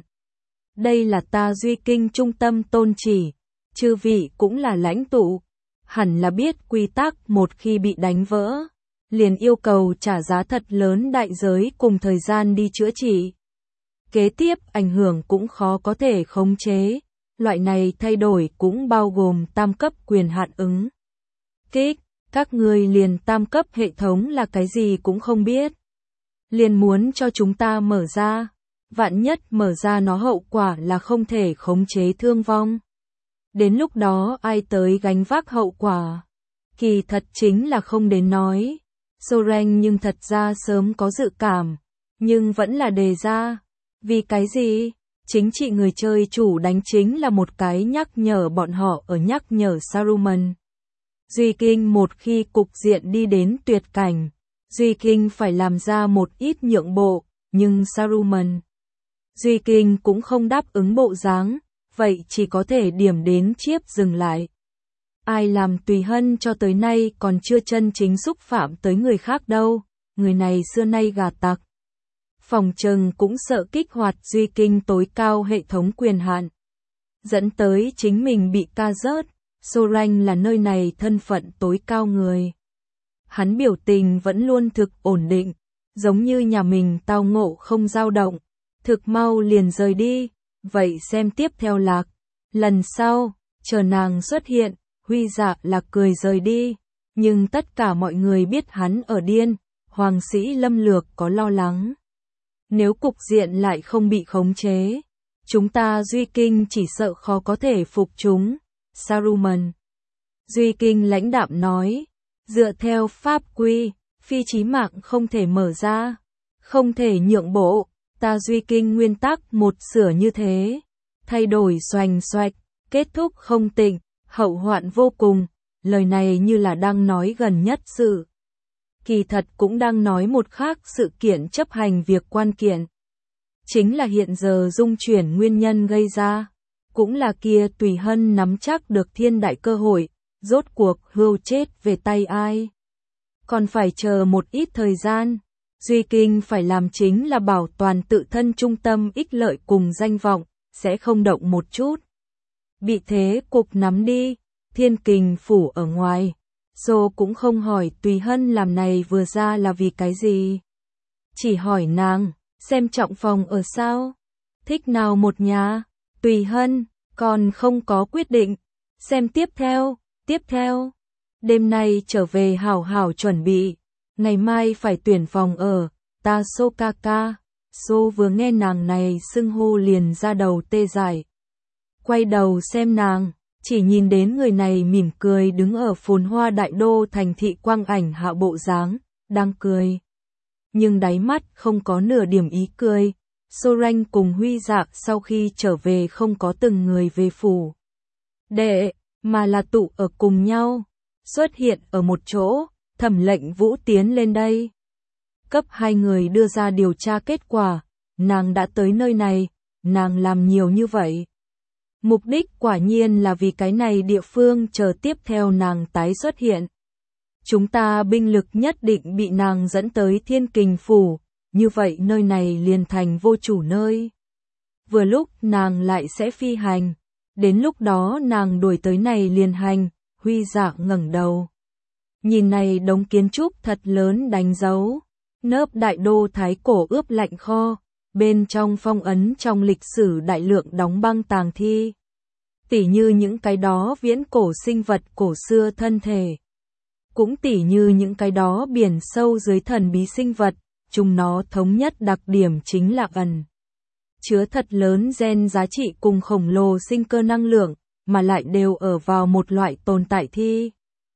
Đây là ta Duy Kinh trung tâm tôn chỉ, chư vị cũng là lãnh tụ, hẳn là biết quy tắc một khi bị đánh vỡ, liền yêu cầu trả giá thật lớn đại giới cùng thời gian đi chữa trị. Kế tiếp ảnh hưởng cũng khó có thể khống chế, loại này thay đổi cũng bao gồm tam cấp quyền hạn ứng. Kích, các ngươi liền tam cấp hệ thống là cái gì cũng không biết. Liền muốn cho chúng ta mở ra, vạn nhất mở ra nó hậu quả là không thể khống chế thương vong. Đến lúc đó ai tới gánh vác hậu quả? Kỳ thật chính là không đến nói. Soren nhưng thật ra sớm có dự cảm, nhưng vẫn là đề ra. Vì cái gì? Chính trị người chơi chủ đánh chính là một cái nhắc nhở bọn họ ở nhắc nhở Saruman. Duy Kinh một khi cục diện đi đến tuyệt cảnh, Duy Kinh phải làm ra một ít nhượng bộ, nhưng Saruman, Duy Kinh cũng không đáp ứng bộ dáng, vậy chỉ có thể điểm đến chiếp dừng lại. Ai làm Tùy Hân cho tới nay còn chưa chân chính xúc phạm tới người khác đâu, người này xưa nay gà tặc. Phòng trừng cũng sợ kích hoạt Duy Kinh tối cao hệ thống quyền hạn, dẫn tới chính mình bị ca rớt. Soren là nơi này thân phận tối cao người. hắn biểu tình vẫn luôn thực ổn định, giống như nhà mình tao ngộ không dao động, thực mau liền rời đi, vậy xem tiếp theo lạc. Lần sau, chờ nàng xuất hiện, Huy Dạ là cười rời đi, nhưng tất cả mọi người biết hắn ở điên, Hoàng Sĩ Lâm Lược có lo lắng. Nếu cục diện lại không bị khống chế, chúng ta Duy Kinh chỉ sợ khó có thể phục chúng. Saruman. Duy Kinh lãnh đạm nói, dựa theo pháp quy, phi chí mạng không thể mở ra, không thể nhượng bộ, ta Duy Kinh nguyên tắc một sửa như thế, thay đổi xoành xoạch, kết thúc không tịnh, hậu hoạn vô cùng, lời này như là đang nói gần nhất sự. Kỳ thật cũng đang nói một khác sự kiện chấp hành việc quan kiện. Chính là hiện giờ dung chuyển nguyên nhân gây ra, cũng là kia Tùy Hân nắm chắc được thiên đại cơ hội, rốt cuộc hưu chết về tay ai. Còn phải chờ một ít thời gian, Duy Kinh phải làm chính là bảo toàn tự thân trung tâm ích lợi cùng danh vọng, sẽ không động một chút. Bị thế cục nắm đi, Thiên Kình phủ ở ngoài, Sô cũng không hỏi Tùy Hân làm này vừa ra là vì cái gì. Chỉ hỏi nàng, xem trọng phòng ở sao, thích nào một nhà, Tùy Hân, còn không có quyết định, xem tiếp theo, đêm nay trở về hảo hảo chuẩn bị, ngày mai phải tuyển phòng ở, ta Sô ca ca. Sô vừa nghe nàng này xưng hô liền ra đầu tê dại. Quay đầu xem nàng, chỉ nhìn đến người này mỉm cười đứng ở phồn hoa đại đô thành thị quang ảnh hạ bộ dáng, đang cười. Nhưng đáy mắt không có nửa điểm ý cười. Sorange cùng Huy Dạ sau khi trở về không có từng người về phủ đệ, mà là tụ ở cùng nhau, xuất hiện ở một chỗ, Thẩm Lệnh Vũ tiến lên đây. Cấp hai người đưa ra điều tra kết quả, nàng đã tới nơi này, nàng làm nhiều như vậy. Mục đích quả nhiên là vì cái này địa phương chờ tiếp theo nàng tái xuất hiện. Chúng ta binh lực nhất định bị nàng dẫn tới Thiên Kình phủ, như vậy nơi này liền thành vô chủ nơi. Vừa lúc nàng lại sẽ phi hành, đến lúc đó nàng đuổi tới này liền hành. Huy Dạ ngẩng đầu. Nhìn này đống kiến trúc thật lớn đánh dấu, nớp đại đô thái cổ ướp lạnh kho, bên trong phong ấn trong lịch sử đại lượng đóng băng tàng thi. Tỉ như những cái đó viễn cổ sinh vật cổ xưa thân thể. Cũng tỉ như những cái đó biển sâu dưới thần bí sinh vật, chúng nó thống nhất đặc điểm chính là ẩn chứa thật lớn gen giá trị cùng khổng lồ sinh cơ năng lượng, mà lại đều ở vào một loại tồn tại thi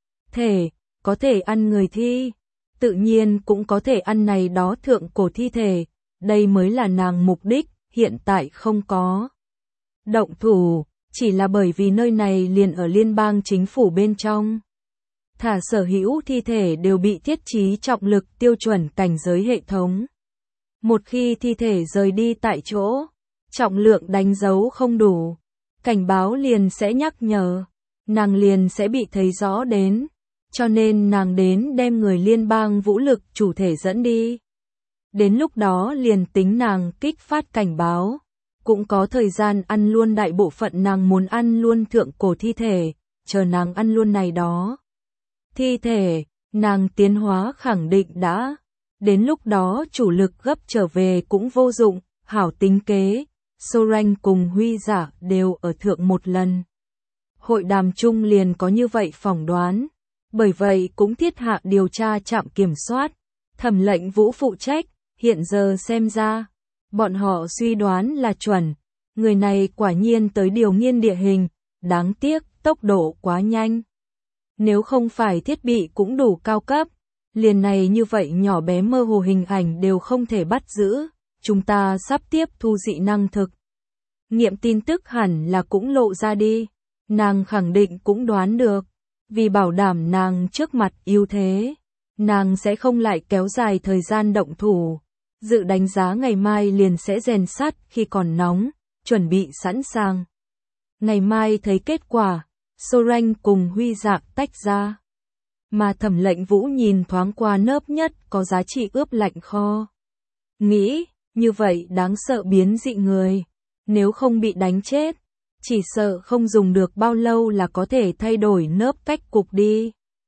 thể, có thể ăn người thi, tự nhiên cũng có thể ăn này đó thượng cổ thi thể, đây mới là nàng mục đích, hiện tại không có động thủ, chỉ là bởi vì nơi này liền ở liên bang chính phủ bên trong. Thả sở hữu thi thể đều bị thiết trí trọng lực tiêu chuẩn cảnh giới hệ thống. Một khi thi thể rời đi tại chỗ, trọng lượng đánh dấu không đủ, cảnh báo liền sẽ nhắc nhở, nàng liền sẽ bị thấy rõ đến, cho nên nàng đến đem người liên bang vũ lực chủ thể dẫn đi. Đến lúc đó liền tính nàng kích phát cảnh báo, cũng có thời gian ăn luôn đại bộ phận nàng muốn ăn luôn thượng cổ thi thể, chờ nàng ăn luôn này đó. Thi thể, nàng tiến hóa khẳng định đã, đến lúc đó chủ lực gấp trở về cũng vô dụng, hảo tính kế, Sorange cùng Huy Dạ đều ở thượng một lần. Hội đàm chung liền có như vậy phỏng đoán, bởi vậy cũng thiết hạ điều tra trạm kiểm soát, Thẩm Lệnh Vũ phụ trách, hiện giờ xem ra, bọn họ suy đoán là chuẩn, người này quả nhiên tới điều nghiên địa hình, đáng tiếc tốc độ quá nhanh. Nếu không phải thiết bị cũng đủ cao cấp, liền này như vậy nhỏ bé mơ hồ hình ảnh đều không thể bắt giữ, chúng ta sắp tiếp thu dị năng thực. Nghiệm tin tức hẳn là cũng lộ ra đi, nàng khẳng định cũng đoán được, vì bảo đảm nàng trước mặt ưu thế, nàng sẽ không lại kéo dài thời gian động thủ, dự đánh giá ngày mai liền sẽ rèn sắt khi còn nóng, chuẩn bị sẵn sàng. Ngày mai thấy kết quả, Sorange cùng Huy Dạ tách ra. Mà Thẩm Lệnh Vũ nhìn thoáng qua nớp nhất có giá trị ướp lạnh kho. Nghĩ, như vậy đáng sợ biến dị người. Nếu không bị đánh chết, chỉ sợ không dùng được bao lâu là có thể thay đổi nớp cách cục đi.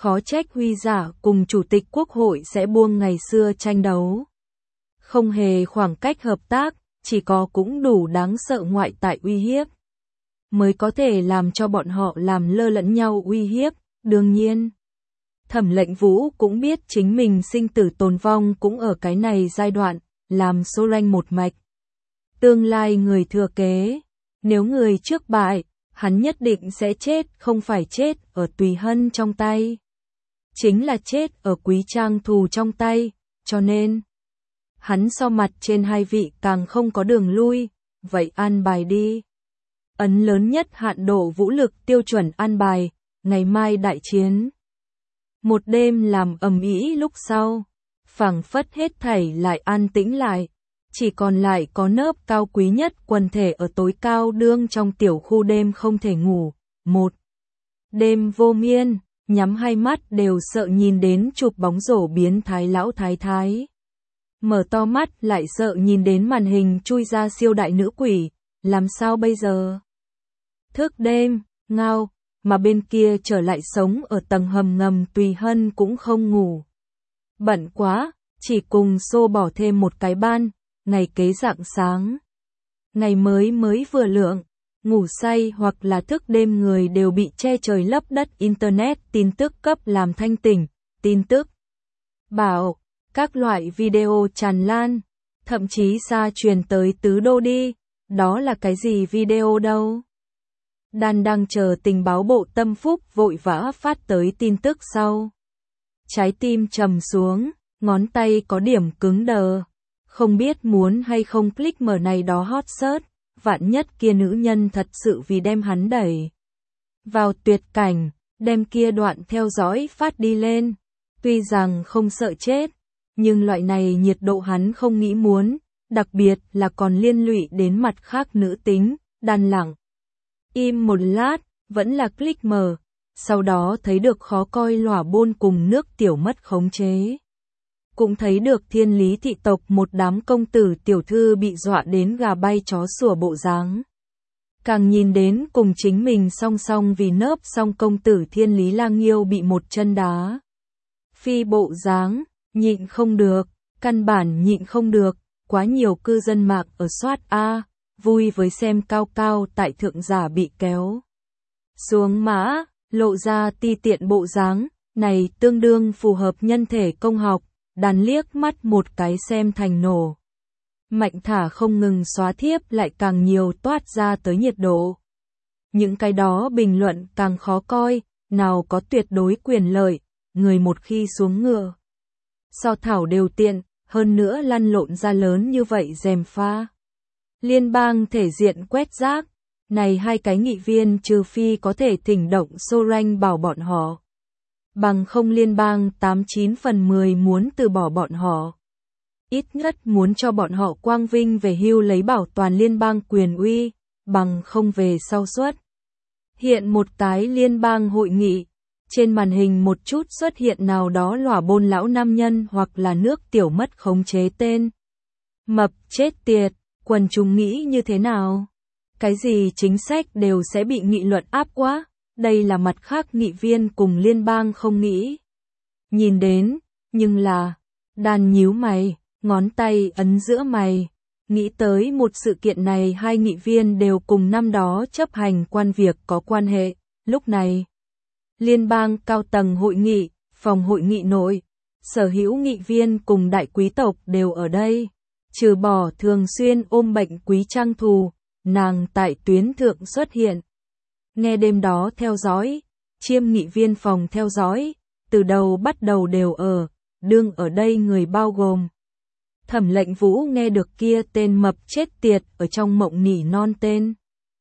Khó trách Huy giả cùng Chủ tịch Quốc hội sẽ buông ngày xưa tranh đấu. Không hề khoảng cách hợp tác, chỉ có cũng đủ đáng sợ ngoại tại uy hiếp. Mới có thể làm cho bọn họ làm lơ lẫn nhau uy hiếp, đương nhiên. Thẩm Lệnh Vũ cũng biết chính mình sinh tử tồn vong cũng ở cái này giai đoạn, làm Sorange một mạch. Tương lai người thừa kế, nếu người trước bại, hắn nhất định sẽ chết, không phải chết ở Tùy Hân trong tay. Chính là chết ở Quý Trang Thù trong tay, cho nên hắn so mặt trên hai vị càng không có đường lui, vậy an bài đi. Ấn lớn nhất hạn độ vũ lực tiêu chuẩn an bài, ngày mai đại chiến. Một đêm làm ầm ĩ lúc sau, phảng phất hết thảy lại an tĩnh lại, chỉ còn lại có nớp cao quý nhất quần thể ở tối cao đương trong tiểu khu đêm không thể ngủ. Một đêm vô miên, nhắm hai mắt đều sợ nhìn đến chụp bóng rổ biến thái lão thái thái. Mở to mắt lại sợ nhìn đến màn hình chui ra siêu đại nữ quỷ, làm sao bây giờ? Thức đêm, ngao, mà bên kia trở lại sống ở tầng hầm ngầm Tùy Hân cũng không ngủ. Bận quá, chỉ cùng xô bỏ thêm một cái ban, ngày kế rạng sáng. Ngày mới vừa lượng, ngủ say hoặc là thức đêm người đều bị che trời lấp đất Internet tin tức cấp làm thanh tỉnh, tin tức bảo, các loại video tràn lan, thậm chí xa truyền tới tứ đô đi, đó là cái gì video đâu? Đàn đang chờ tình báo bộ Tâm Phúc vội vã phát tới tin tức sau. Trái tim trầm xuống, ngón tay có điểm cứng đờ, không biết muốn hay không click mở này đó hot search, vạn nhất kia nữ nhân thật sự vì đem hắn đẩy vào tuyệt cảnh, đem kia đoạn theo dõi phát đi lên. Tuy rằng không sợ chết, nhưng loại này nhiệt độ hắn không nghĩ muốn, đặc biệt là còn liên lụy đến mặt khác nữ tính, đàn lặng. Im một lát, vẫn là click mở, sau đó thấy được khó coi lỏa bôn cùng nước tiểu mất khống chế. Cũng thấy được Thiên Lý thị tộc một đám công tử tiểu thư bị dọa đến gà bay chó sủa bộ dáng. Càng nhìn đến cùng chính mình song song vì nớp song công tử Thiên Lý Lang Nghiêu bị một chân đá. Phi bộ dáng, nhịn không được, căn bản nhịn không được, quá nhiều cư dân mạng ở soát A, vui với xem cao cao tại thượng giả bị kéo xuống mã, lộ ra ti tiện bộ dáng, này tương đương phù hợp nhân thể công học, đàn liếc mắt một cái xem thành nổ. Mạnh thả không ngừng xóa thiếp lại càng nhiều toát ra tới nhiệt độ. Những cái đó bình luận càng khó coi, nào có tuyệt đối quyền lợi, người một khi xuống ngựa. So thảo đều tiện, hơn nữa lăn lộn ra lớn như vậy dèm pha. Liên bang thể diện quét rác, này hai cái nghị viên trừ phi có thể thỉnh động Sorange bảo bọn họ. Bằng không liên bang 89 phần 10 muốn từ bỏ bọn họ. Ít nhất muốn cho bọn họ quang vinh về hưu lấy bảo toàn liên bang quyền uy, bằng không về sau suất. Hiện một cái liên bang hội nghị, trên màn hình một chút xuất hiện nào đó lỏa bôn lão nam nhân hoặc là nước tiểu mất khống chế tên. Mập chết tiệt, quần chúng nghĩ như thế nào? Cái gì chính sách đều sẽ bị nghị luận áp quá, đây là mặt khác nghị viên cùng liên bang không nghĩ. Nhìn đến, nhưng là, đàn nhíu mày, ngón tay ấn giữa mày, nghĩ tới một sự kiện này hai nghị viên đều cùng năm đó chấp hành quan việc có quan hệ, lúc này. Liên bang cao tầng hội nghị, phòng hội nghị nội, sở hữu nghị viên cùng đại quý tộc đều ở đây, trừ bỏ thường xuyên ôm bệnh Quý Trang Thù, nàng tại tuyến thượng xuất hiện. Nghe đêm đó theo dõi, chiêm nghị viên phòng theo dõi, từ đầu bắt đầu đều đương ở đây người bao gồm. Thẩm Lệnh Vũ nghe được kia tên mập chết tiệt ở trong mộng nỉ non tên.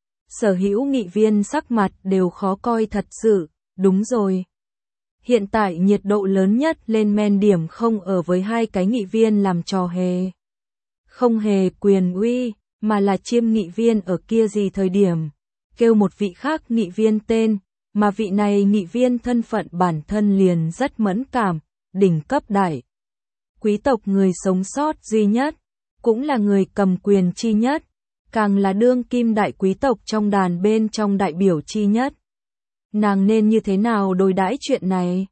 Sở hữu nghị viên sắc mặt đều khó coi thật sự, đúng rồi. Hiện tại nhiệt độ lớn nhất lên men điểm không ở với hai cái nghị viên làm trò hề. Không hề quyền uy, mà là chiêm nghị viên ở kia gì thời điểm. Kêu một vị khác nghị viên tên, mà vị này nghị viên thân phận bản thân liền rất mẫn cảm, đỉnh cấp đại. Quý tộc người sống sót duy nhất, cũng là người cầm quyền chi nhất, càng là đương kim đại quý tộc trong đàn bên trong đại biểu chi nhất. Nàng nên như thế nào đối đãi chuyện này?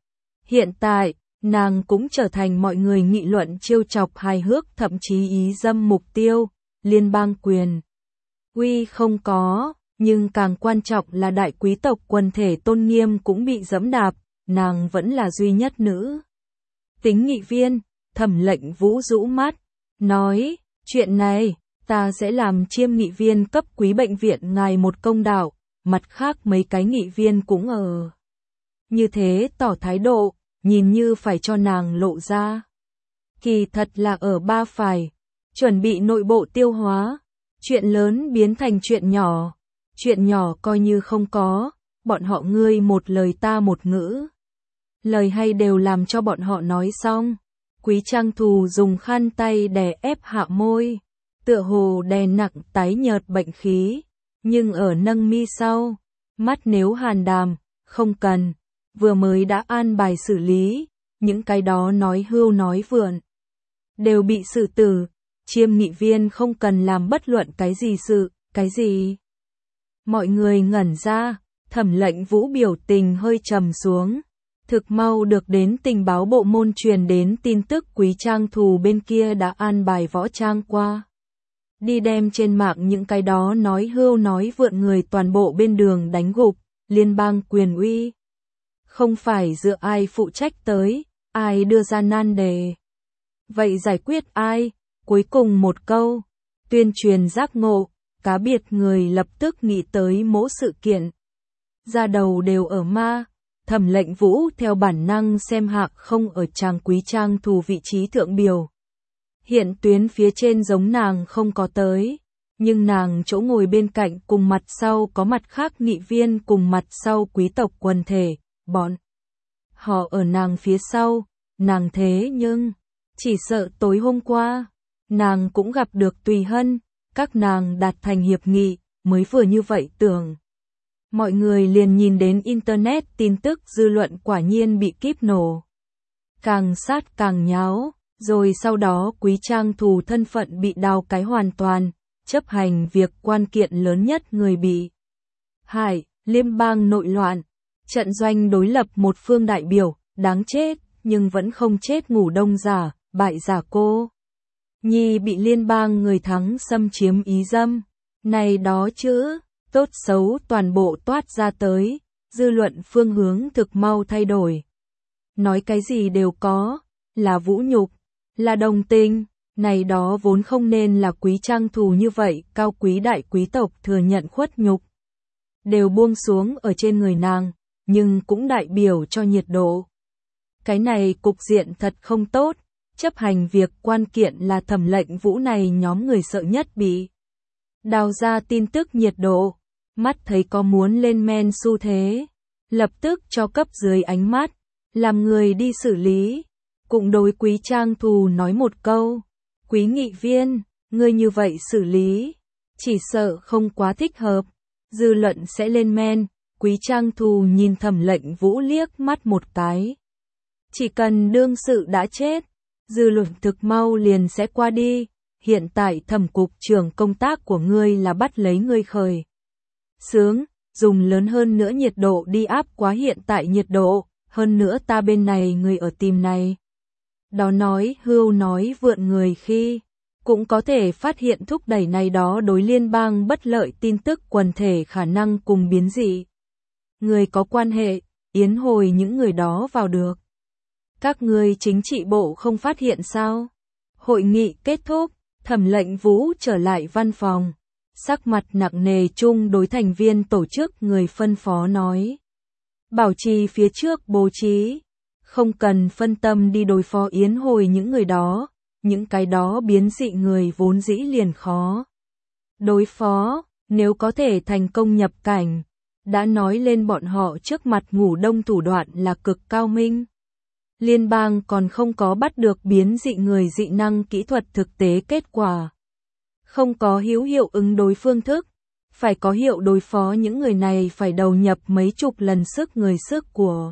Hiện tại, nàng cũng trở thành mọi người nghị luận trêu chọc hài hước thậm chí ý dâm mục tiêu, liên bang quyền. Uy không có, nhưng càng quan trọng là đại quý tộc quần thể tôn nghiêm cũng bị dẫm đạp, nàng vẫn là duy nhất nữ tính nghị viên. Thẩm Lệnh Vũ rũ mắt, nói, chuyện này, ta sẽ làm chiêm nghị viên cấp quý bệnh viện ngài một công đạo, mặt khác mấy cái nghị viên cũng ở. Như thế tỏ thái độ, nhìn như phải cho nàng lộ ra. Kỳ thật là ở ba phải, chuẩn bị nội bộ tiêu hóa, chuyện lớn biến thành chuyện nhỏ coi như không có, bọn họ ngươi một lời ta một ngữ. Lời hay đều làm cho bọn họ nói xong. Quý Trang Thù dùng khăn tay đè ép hạ môi, tựa hồ đè nặng tái nhợt bệnh khí, nhưng ở nâng mi sau, mắt nếu hàn đàm, không cần, vừa mới đã an bài xử lý, những cái đó nói hưu nói vượn, đều bị xử tử, chiêm nghị viên không cần làm bất luận cái gì sự, cái gì. Mọi người ngẩn ra, Thẩm Lệnh Vũ biểu tình hơi trầm xuống. Thực mau được đến tình báo bộ môn truyền đến tin tức Quý Trang Thù bên kia đã an bài võ trang qua. Đi đem trên mạng những cái đó nói hưu nói vượn người toàn bộ bên đường đánh gục, liên bang quyền uy. Không phải dựa ai phụ trách tới, ai đưa ra nan đề. Vậy giải quyết ai? Cuối cùng một câu, tuyên truyền giác ngộ, cá biệt người lập tức nghĩ tới mỗi sự kiện. Ra đầu đều ở ma. Thẩm Lệnh Vũ theo bản năng xem hạng không ở chàng Quý Trang Thù vị trí thượng biểu. Hiện tuyến phía trên giống nàng không có tới, nhưng nàng chỗ ngồi bên cạnh cùng mặt sau có mặt khác nghị viên cùng mặt sau quý tộc quần thể, bọn họ ở nàng phía sau, nàng thế nhưng, chỉ sợ tối hôm qua, nàng cũng gặp được Tùy Hân, các nàng đạt thành hiệp nghị, mới vừa như vậy tưởng. Mọi người liền nhìn đến Internet tin tức dư luận quả nhiên bị kíp nổ. Càng sát càng nháo, rồi sau đó Quý Trang Thù thân phận bị đào cái hoàn toàn, chấp hành việc quan kiện lớn nhất người bị hại, liên bang nội loạn, trận doanh đối lập một phương đại biểu, đáng chết, nhưng vẫn không chết ngủ đông giả, bại giả cô. Nhi bị liên bang người thắng xâm chiếm ý dâm, này đó chứ. Tốt xấu toàn bộ toát ra tới, dư luận phương hướng thực mau thay đổi. Nói cái gì đều có, là vũ nhục, là đồng tình, này đó vốn không nên là Quý Trang Thù như vậy, cao quý đại quý tộc thừa nhận khuất nhục. Đều buông xuống ở trên người nàng, nhưng cũng đại biểu cho nhiệt độ. Cái này cục diện thật không tốt, chấp hành việc quan kiện là Thẩm Lệnh Vũ này nhóm người sợ nhất bị đào ra tin tức nhiệt độ. Mắt thấy có muốn lên men xu thế, lập tức cho cấp dưới ánh mắt, làm người đi xử lý. Cũng đối Quý Trang Thù nói một câu, Quý nghị viên, ngươi như vậy xử lý, chỉ sợ không quá thích hợp, dư luận sẽ lên men. Quý Trang Thù nhìn Thẩm Lệnh Vũ liếc mắt một cái. Chỉ cần đương sự đã chết, dư luận thực mau liền sẽ qua đi, hiện tại Thẩm cục trưởng công tác của ngươi là bắt lấy ngươi khởi sướng, dùng lớn hơn nữa nhiệt độ đi áp quá hiện tại nhiệt độ, hơn nữa ta bên này người ở tìm này. Đó nói hưu nói vượn người khi, cũng có thể phát hiện thúc đẩy này đó đối liên bang bất lợi tin tức quần thể khả năng cùng biến dị. Người có quan hệ, yến hồi những người đó vào được. Các người chính trị bộ không phát hiện sao? Hội nghị kết thúc, Thẩm Lệnh Vũ trở lại văn phòng. Sắc mặt nặng nề chung đối thành viên tổ chức người phân phó nói. Bảo trì phía trước bố trí. Không cần phân tâm đi đối phó yến hồi những người đó. Những cái đó biến dị người vốn dĩ liền khó. Đối phó, nếu có thể thành công nhập cảnh. Đã nói lên bọn họ trước mặt ngủ đông thủ đoạn là cực cao minh. Liên bang còn không có bắt được biến dị người dị năng kỹ thuật thực tế kết quả. Không có hữu hiệu ứng đối phương thức, phải có hiệu đối phó những người này phải đầu nhập mấy chục lần sức người sức của.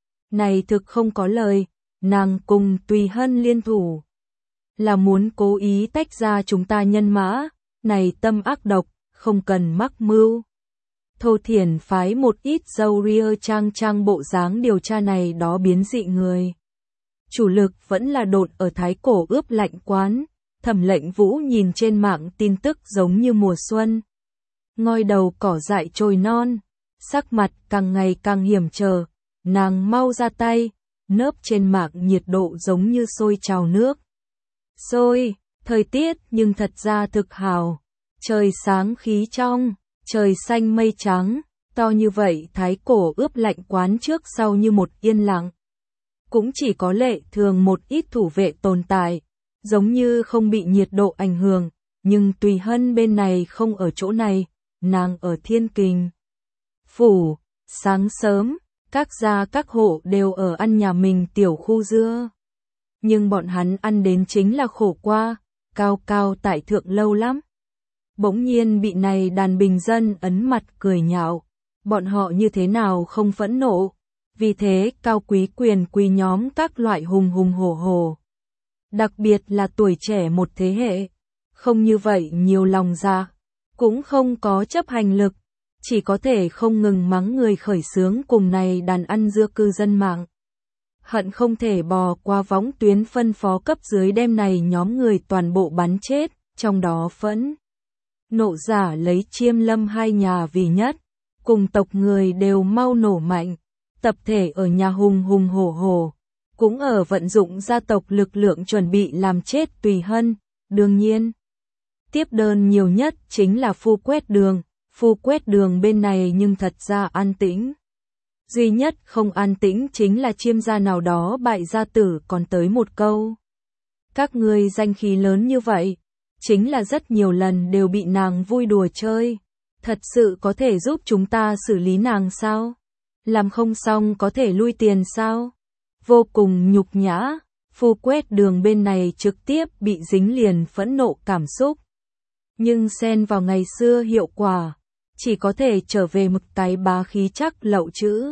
Này thực không có lời, nàng cùng Tùy Hân liên thủ. Là muốn cố ý tách ra chúng ta nhân mã, này tâm ác độc, không cần mắc mưu. Thô Thiển phái một ít dâu ria trang trang bộ dáng điều tra này đó biến dị người. Chủ lực vẫn là đột ở Thái Cổ ướp lạnh quán. Thẩm Lệnh Vũ nhìn trên mạng tin tức giống như mùa xuân. Ngoi đầu cỏ dại trồi non, sắc mặt càng ngày càng hiểm trở, nàng mau ra tay, nớp trên mạng nhiệt độ giống như sôi trào nước. Sôi, thời tiết nhưng thật ra thực hào, trời sáng khí trong, trời xanh mây trắng, to như vậy Thái Cổ ướp lạnh quán trước sau như một yên lặng. Cũng chỉ có Lệ Thường một ít thủ vệ tồn tại, giống như không bị nhiệt độ ảnh hưởng, nhưng Tùy Hân bên này không ở chỗ này, nàng ở Thiên Kình phủ. Sáng sớm, các gia các hộ đều ở ăn nhà mình tiểu khu dưa. Nhưng bọn hắn ăn đến chính là khổ qua, cao cao tại thượng lâu lắm. Bỗng nhiên bị này đàn bình dân ấn mặt cười nhạo, bọn họ như thế nào không phẫn nộ, vì thế cao quý quyền quý nhóm các loại hùng hùng hổ hổ. Đặc biệt là tuổi trẻ một thế hệ, không như vậy nhiều lòng dạ, cũng không có chấp hành lực, chỉ có thể không ngừng mắng người khởi xướng cùng này đàn ăn dưa cư dân mạng. Hận không thể bò qua võng tuyến phân phó cấp dưới đem này nhóm người toàn bộ bắn chết, trong đó phẫn nộ giả lấy Chiêm Lâm hai nhà vì nhất, cùng tộc người đều mau nổ mạnh, tập thể ở nhà hùng hùng hổ hổ, cũng ở vận dụng gia tộc lực lượng chuẩn bị làm chết Tùy Hân, đương nhiên. Tiếp đơn nhiều nhất chính là Phu Quét Đường bên này nhưng thật ra an tĩnh. Duy nhất không an tĩnh chính là Chiêm gia nào đó bại gia tử còn tới một câu. Các ngươi danh khí lớn như vậy, chính là rất nhiều lần đều bị nàng vui đùa chơi. Thật sự có thể giúp chúng ta xử lý nàng sao? Làm không xong có thể lui tiền sao? Vô cùng nhục nhã, Phu Quét Đường bên này trực tiếp bị dính liền phẫn nộ cảm xúc. Nhưng xen vào ngày xưa hiệu quả, chỉ có thể trở về mực cái bá khí chắc lậu chữ.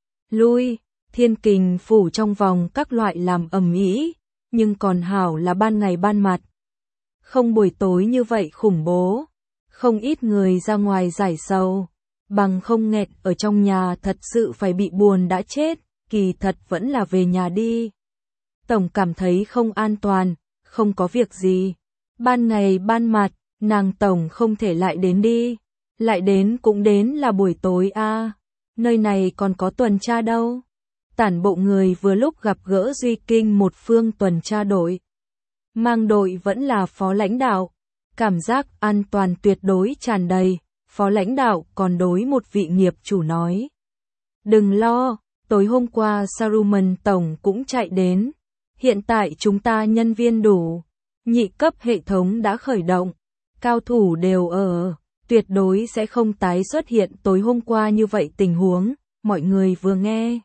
Lui, Thiên Kình phủ trong vòng các loại làm ầm ĩ, nhưng còn hảo là ban ngày ban mặt. Không buổi tối như vậy khủng bố, không ít người ra ngoài giải sầu, bằng không nghẹt ở trong nhà thật sự phải bị buồn đã chết, kỳ thật vẫn là về nhà đi. Tổng cảm thấy không an toàn, không có việc gì. Ban ngày ban mặt, nàng tổng không thể lại đến đi. Lại đến cũng đến là buổi tối a, nơi này còn có tuần tra đâu. Tản bộ người vừa lúc gặp gỡ Duy Kinh một phương tuần tra đội. Mang đội vẫn là phó lãnh đạo, cảm giác an toàn tuyệt đối tràn đầy, phó lãnh đạo còn đối một vị nghiệp chủ nói. Đừng lo, tối hôm qua Saruman Tổng cũng chạy đến, hiện tại chúng ta nhân viên đủ, nhị cấp hệ thống đã khởi động, cao thủ đều ở. Tuyệt đối sẽ không tái xuất hiện tối hôm qua như vậy tình huống, mọi người vừa nghe.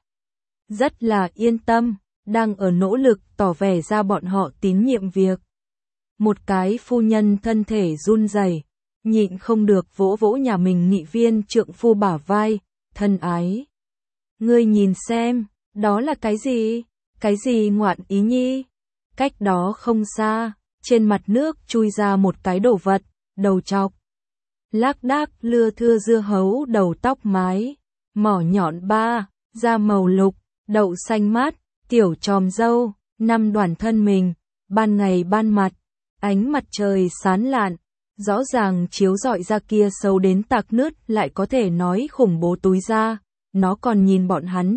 Rất là yên tâm, đang ở nỗ lực tỏ vẻ ra bọn họ tín nhiệm việc. Một cái phu nhân thân thể run rẩy, nhịn không được vỗ vỗ nhà mình nghị viên trượng phu bả vai, thân ái. Ngươi nhìn xem, đó là cái gì ngoạn ý nhi? Cách đó không xa, trên mặt nước chui ra một cái đồ vật, đầu trọc. Lác đác lưa thưa dưa hấu đầu tóc mái, mỏ nhọn ba, da màu lục, đậu xanh mát, tiểu tròm râu, năm đoàn thân mình, ban ngày ban mặt, ánh mặt trời sáng lạn, rõ ràng chiếu rọi ra kia sâu đến tạc nứt lại có thể nói khủng bố túi ra, nó còn nhìn bọn hắn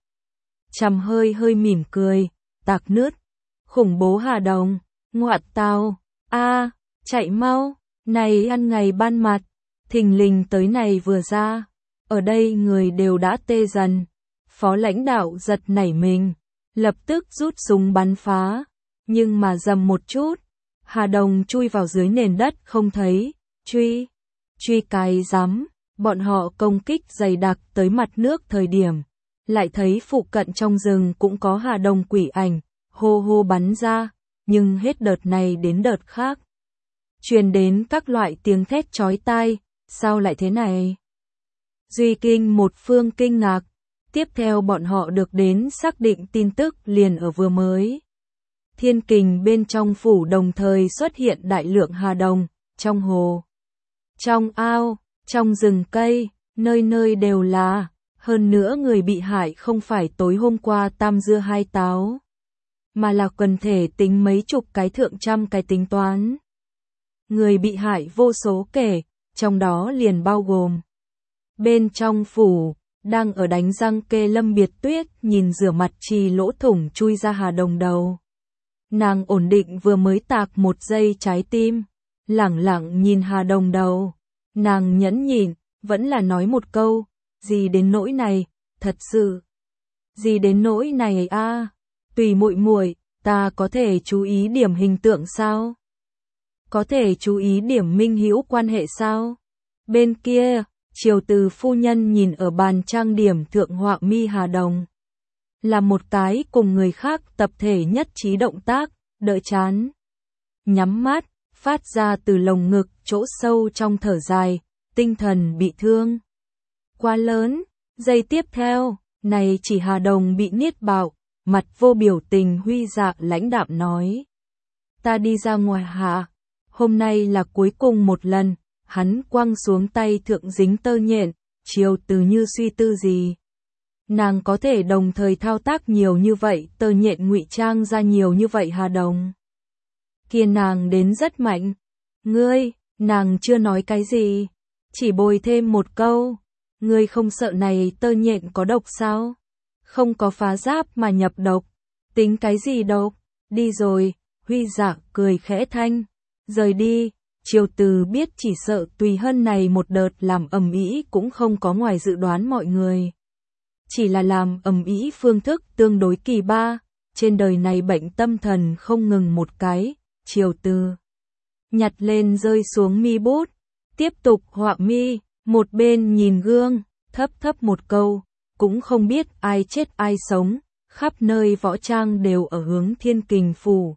chằm hơi hơi mỉm cười, tạc nứt, khủng bố Hà Đồng, ngoạn tào, a, chạy mau. Này ăn ngày ban mặt, thình lình tới này vừa ra, ở đây người đều đã tê dần. Phó lãnh đạo giật nảy mình, lập tức rút súng bắn phá, nhưng mà dầm một chút, Hà Đồng chui vào dưới nền đất không thấy, truy cái rắm, bọn họ công kích dày đặc tới mặt nước thời điểm, lại thấy phụ cận trong rừng cũng có Hà Đồng quỷ ảnh, hô hô bắn ra, nhưng hết đợt này đến đợt khác. Truyền đến các loại tiếng thét chói tai, sao lại thế này? Duy Kinh một phương kinh ngạc, tiếp theo bọn họ được đến xác định tin tức liền ở vừa mới. Thiên Kình bên trong phủ đồng thời xuất hiện đại lượng Hà Đồng, trong hồ, trong ao, trong rừng cây, nơi nơi đều là, hơn nữa người bị hại không phải tối hôm qua tam dưa hai táo, mà là quần thể tính mấy chục cái thượng trăm cái tính toán. Người bị hại vô số kể, trong đó liền bao gồm. Bên trong phủ, đang ở đánh răng kê Lâm Biệt Tuyết nhìn rửa mặt trì lỗ thủng chui ra Hà Đồng đầu. Nàng ổn định vừa mới tạc một giây trái tim, lẳng lặng nhìn Hà Đồng đầu. Nàng nhẫn nhịn, vẫn là nói một câu, gì đến nỗi này, thật sự. Gì đến nỗi này a? Tùy muội muội, ta có thể chú ý điểm hình tượng sao? Có thể chú ý điểm minh hữu quan hệ sao? Bên kia, Triều Từ phu nhân nhìn ở bàn trang điểm thượng họa mi Hà Đồng. Là một cái cùng người khác tập thể nhất trí động tác, đỡ chán. Nhắm mắt, phát ra từ lồng ngực chỗ sâu trong thở dài, tinh thần bị thương. Quá lớn, giây tiếp theo, này chỉ Hà Đồng bị niết bạo, mặt vô biểu tình huy dạ lãnh đạm nói. Ta đi ra ngoài hạ, hôm nay là cuối cùng một lần, hắn quăng xuống tay thượng dính tơ nhện, Triều Từ như suy tư gì. Nàng có thể đồng thời thao tác nhiều như vậy, tơ nhện ngụy trang ra nhiều như vậy Hà Đồng. Kia nàng đến rất mạnh. Ngươi, nàng chưa nói cái gì, chỉ bồi thêm một câu. Ngươi không sợ này tơ nhện có độc sao? Không có phá giáp mà nhập độc. Tính cái gì độc? Đi rồi, Huy Dạ cười khẽ thanh. Rời đi, Triều Từ biết chỉ sợ Tùy Hân này một đợt làm ầm ĩ cũng không có ngoài dự đoán mọi người. Chỉ là làm ầm ĩ phương thức tương đối kỳ ba, trên đời này bệnh tâm thần không ngừng một cái. Triều Từ nhặt lên rơi xuống mi bút, tiếp tục họa mi, một bên nhìn gương, thấp thấp một câu, cũng không biết ai chết ai sống, khắp nơi võ trang đều ở hướng Thiên Kình phủ.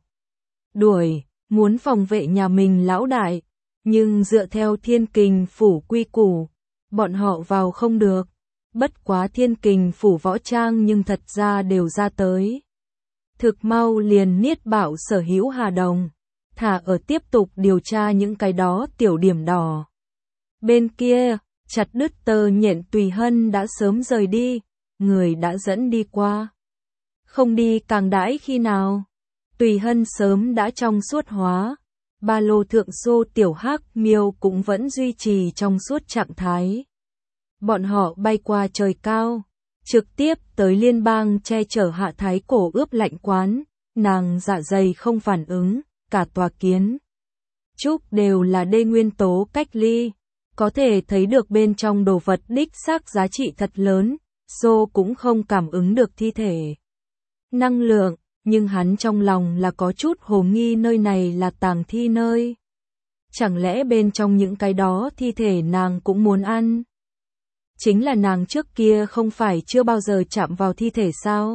Đuổi, muốn phòng vệ nhà mình lão đại, nhưng dựa theo Thiên Kình phủ quy củ, bọn họ vào không được. Bất quá Thiên Kình phủ võ trang nhưng thật ra đều ra tới. Thực mau liền niết bạo sở hữu Hà Đồng, thả ở tiếp tục điều tra những cái đó tiểu điểm đỏ. Bên kia, chặt đứt tơ nhện Tùy Hân đã sớm rời đi, người đã dẫn đi qua. Không đi càng đãi khi nào. Tùy Hân sớm đã trong suốt hóa, ba lô thượng xô tiểu hắc miêu cũng vẫn duy trì trong suốt trạng thái. Bọn họ bay qua trời cao, trực tiếp tới liên bang che chở Hạ Thái Cổ ướp lạnh quán, nàng dạ dày không phản ứng, cả tòa kiến trúc đều là đê nguyên tố cách ly, có thể thấy được bên trong đồ vật đích xác giá trị thật lớn, Xô cũng không cảm ứng được thi thể. Năng lượng, nhưng hắn trong lòng là có chút hồ nghi nơi này là tàng thi nơi. Chẳng lẽ bên trong những cái đó thi thể nàng cũng muốn ăn? Chính là nàng trước kia không phải chưa bao giờ chạm vào thi thể sao?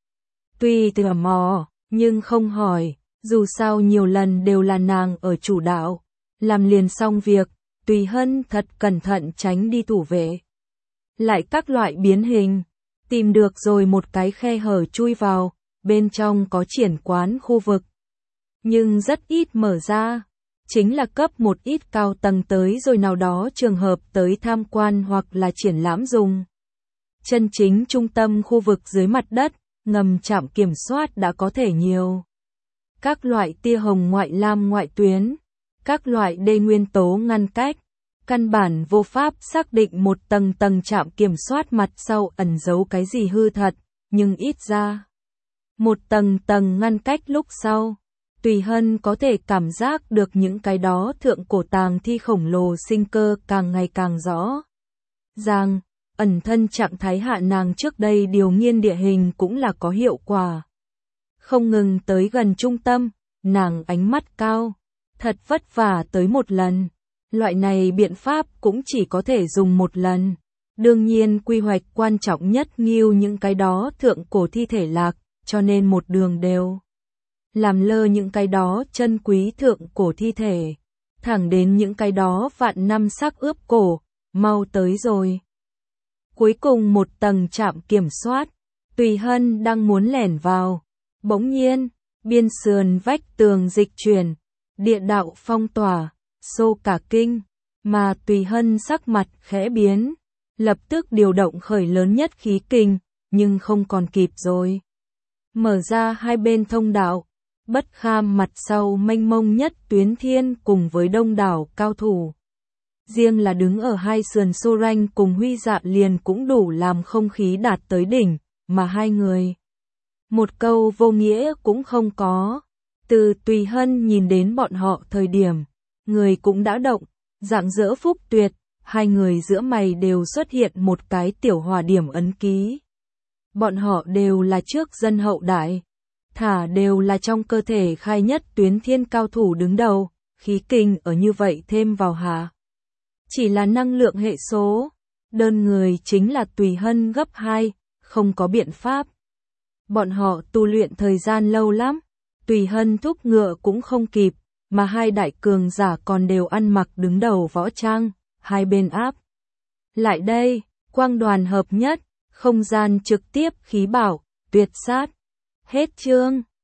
Tuy tò mò, nhưng không hỏi, dù sao nhiều lần đều là nàng ở chủ đạo. Làm liền xong việc, Tùy Hân thật cẩn thận tránh đi thủ vệ. Lại các loại biến hình, tìm được rồi một cái khe hở chui vào, bên trong có triển quán khu vực. Nhưng rất ít mở ra. Chính là cấp một ít cao tầng tới rồi nào đó trường hợp tới tham quan hoặc là triển lãm dùng. Chân chính trung tâm khu vực dưới mặt đất, ngầm trạm kiểm soát đã có thể nhiều. Các loại tia hồng ngoại lam ngoại tuyến, các loại đê nguyên tố ngăn cách, căn bản vô pháp xác định một tầng tầng trạm kiểm soát mặt sau ẩn giấu cái gì hư thật, nhưng ít ra. Một tầng tầng ngăn cách lúc sau. Tùy Hân có thể cảm giác được những cái đó thượng cổ tàng thi khổng lồ sinh cơ càng ngày càng rõ. Ràng, ẩn thân trạng thái hạ nàng trước đây điều nghiên địa hình cũng là có hiệu quả. Không ngừng tới gần trung tâm, nàng ánh mắt cao, thật vất vả tới một lần. Loại này biện pháp cũng chỉ có thể dùng một lần. Đương nhiên quy hoạch quan trọng nhất nghiêu những cái đó thượng cổ thi thể lạc, cho nên một đường đều làm lơ những cái đó chân quý thượng cổ thi thể, thẳng đến những cái đó vạn năm sắc ướp cổ, mau tới rồi. Cuối cùng một tầng trạm kiểm soát, Tùy Hân đang muốn lẻn vào, bỗng nhiên, biên sườn vách tường dịch chuyển, địa đạo phong tỏa, Xô cả kinh, mà Tùy Hân sắc mặt khẽ biến, lập tức điều động khởi lớn nhất khí kình, nhưng không còn kịp rồi. Mở ra hai bên thông đạo, Bất Kham mặt sau mênh mông nhất Tuyến Thiên cùng với đông đảo cao thủ. Riêng là đứng ở hai sườn Xô Ranh cùng Huy Dạ liền cũng đủ làm không khí đạt tới đỉnh, mà hai người. Một câu vô nghĩa cũng không có. Từ Tùy Hân nhìn đến bọn họ thời điểm, người cũng đã động, rạng rỡ phúc tuyệt, hai người giữa mày đều xuất hiện một cái tiểu hòa điểm ấn ký. Bọn họ đều là trước dân hậu đại, thả đều là trong cơ thể khai nhất Tuyến Thiên cao thủ đứng đầu, khí kình ở như vậy thêm vào hạ. Chỉ là năng lượng hệ số, đơn người chính là Tùy Hân gấp 2, không có biện pháp. Bọn họ tu luyện thời gian lâu lắm, Tùy Hân thúc ngựa cũng không kịp, mà hai đại cường giả còn đều ăn mặc đứng đầu võ trang, hai bên áp. Lại đây, quang đoàn hợp nhất, không gian trực tiếp khí bảo, tuyệt sát. Hết chương.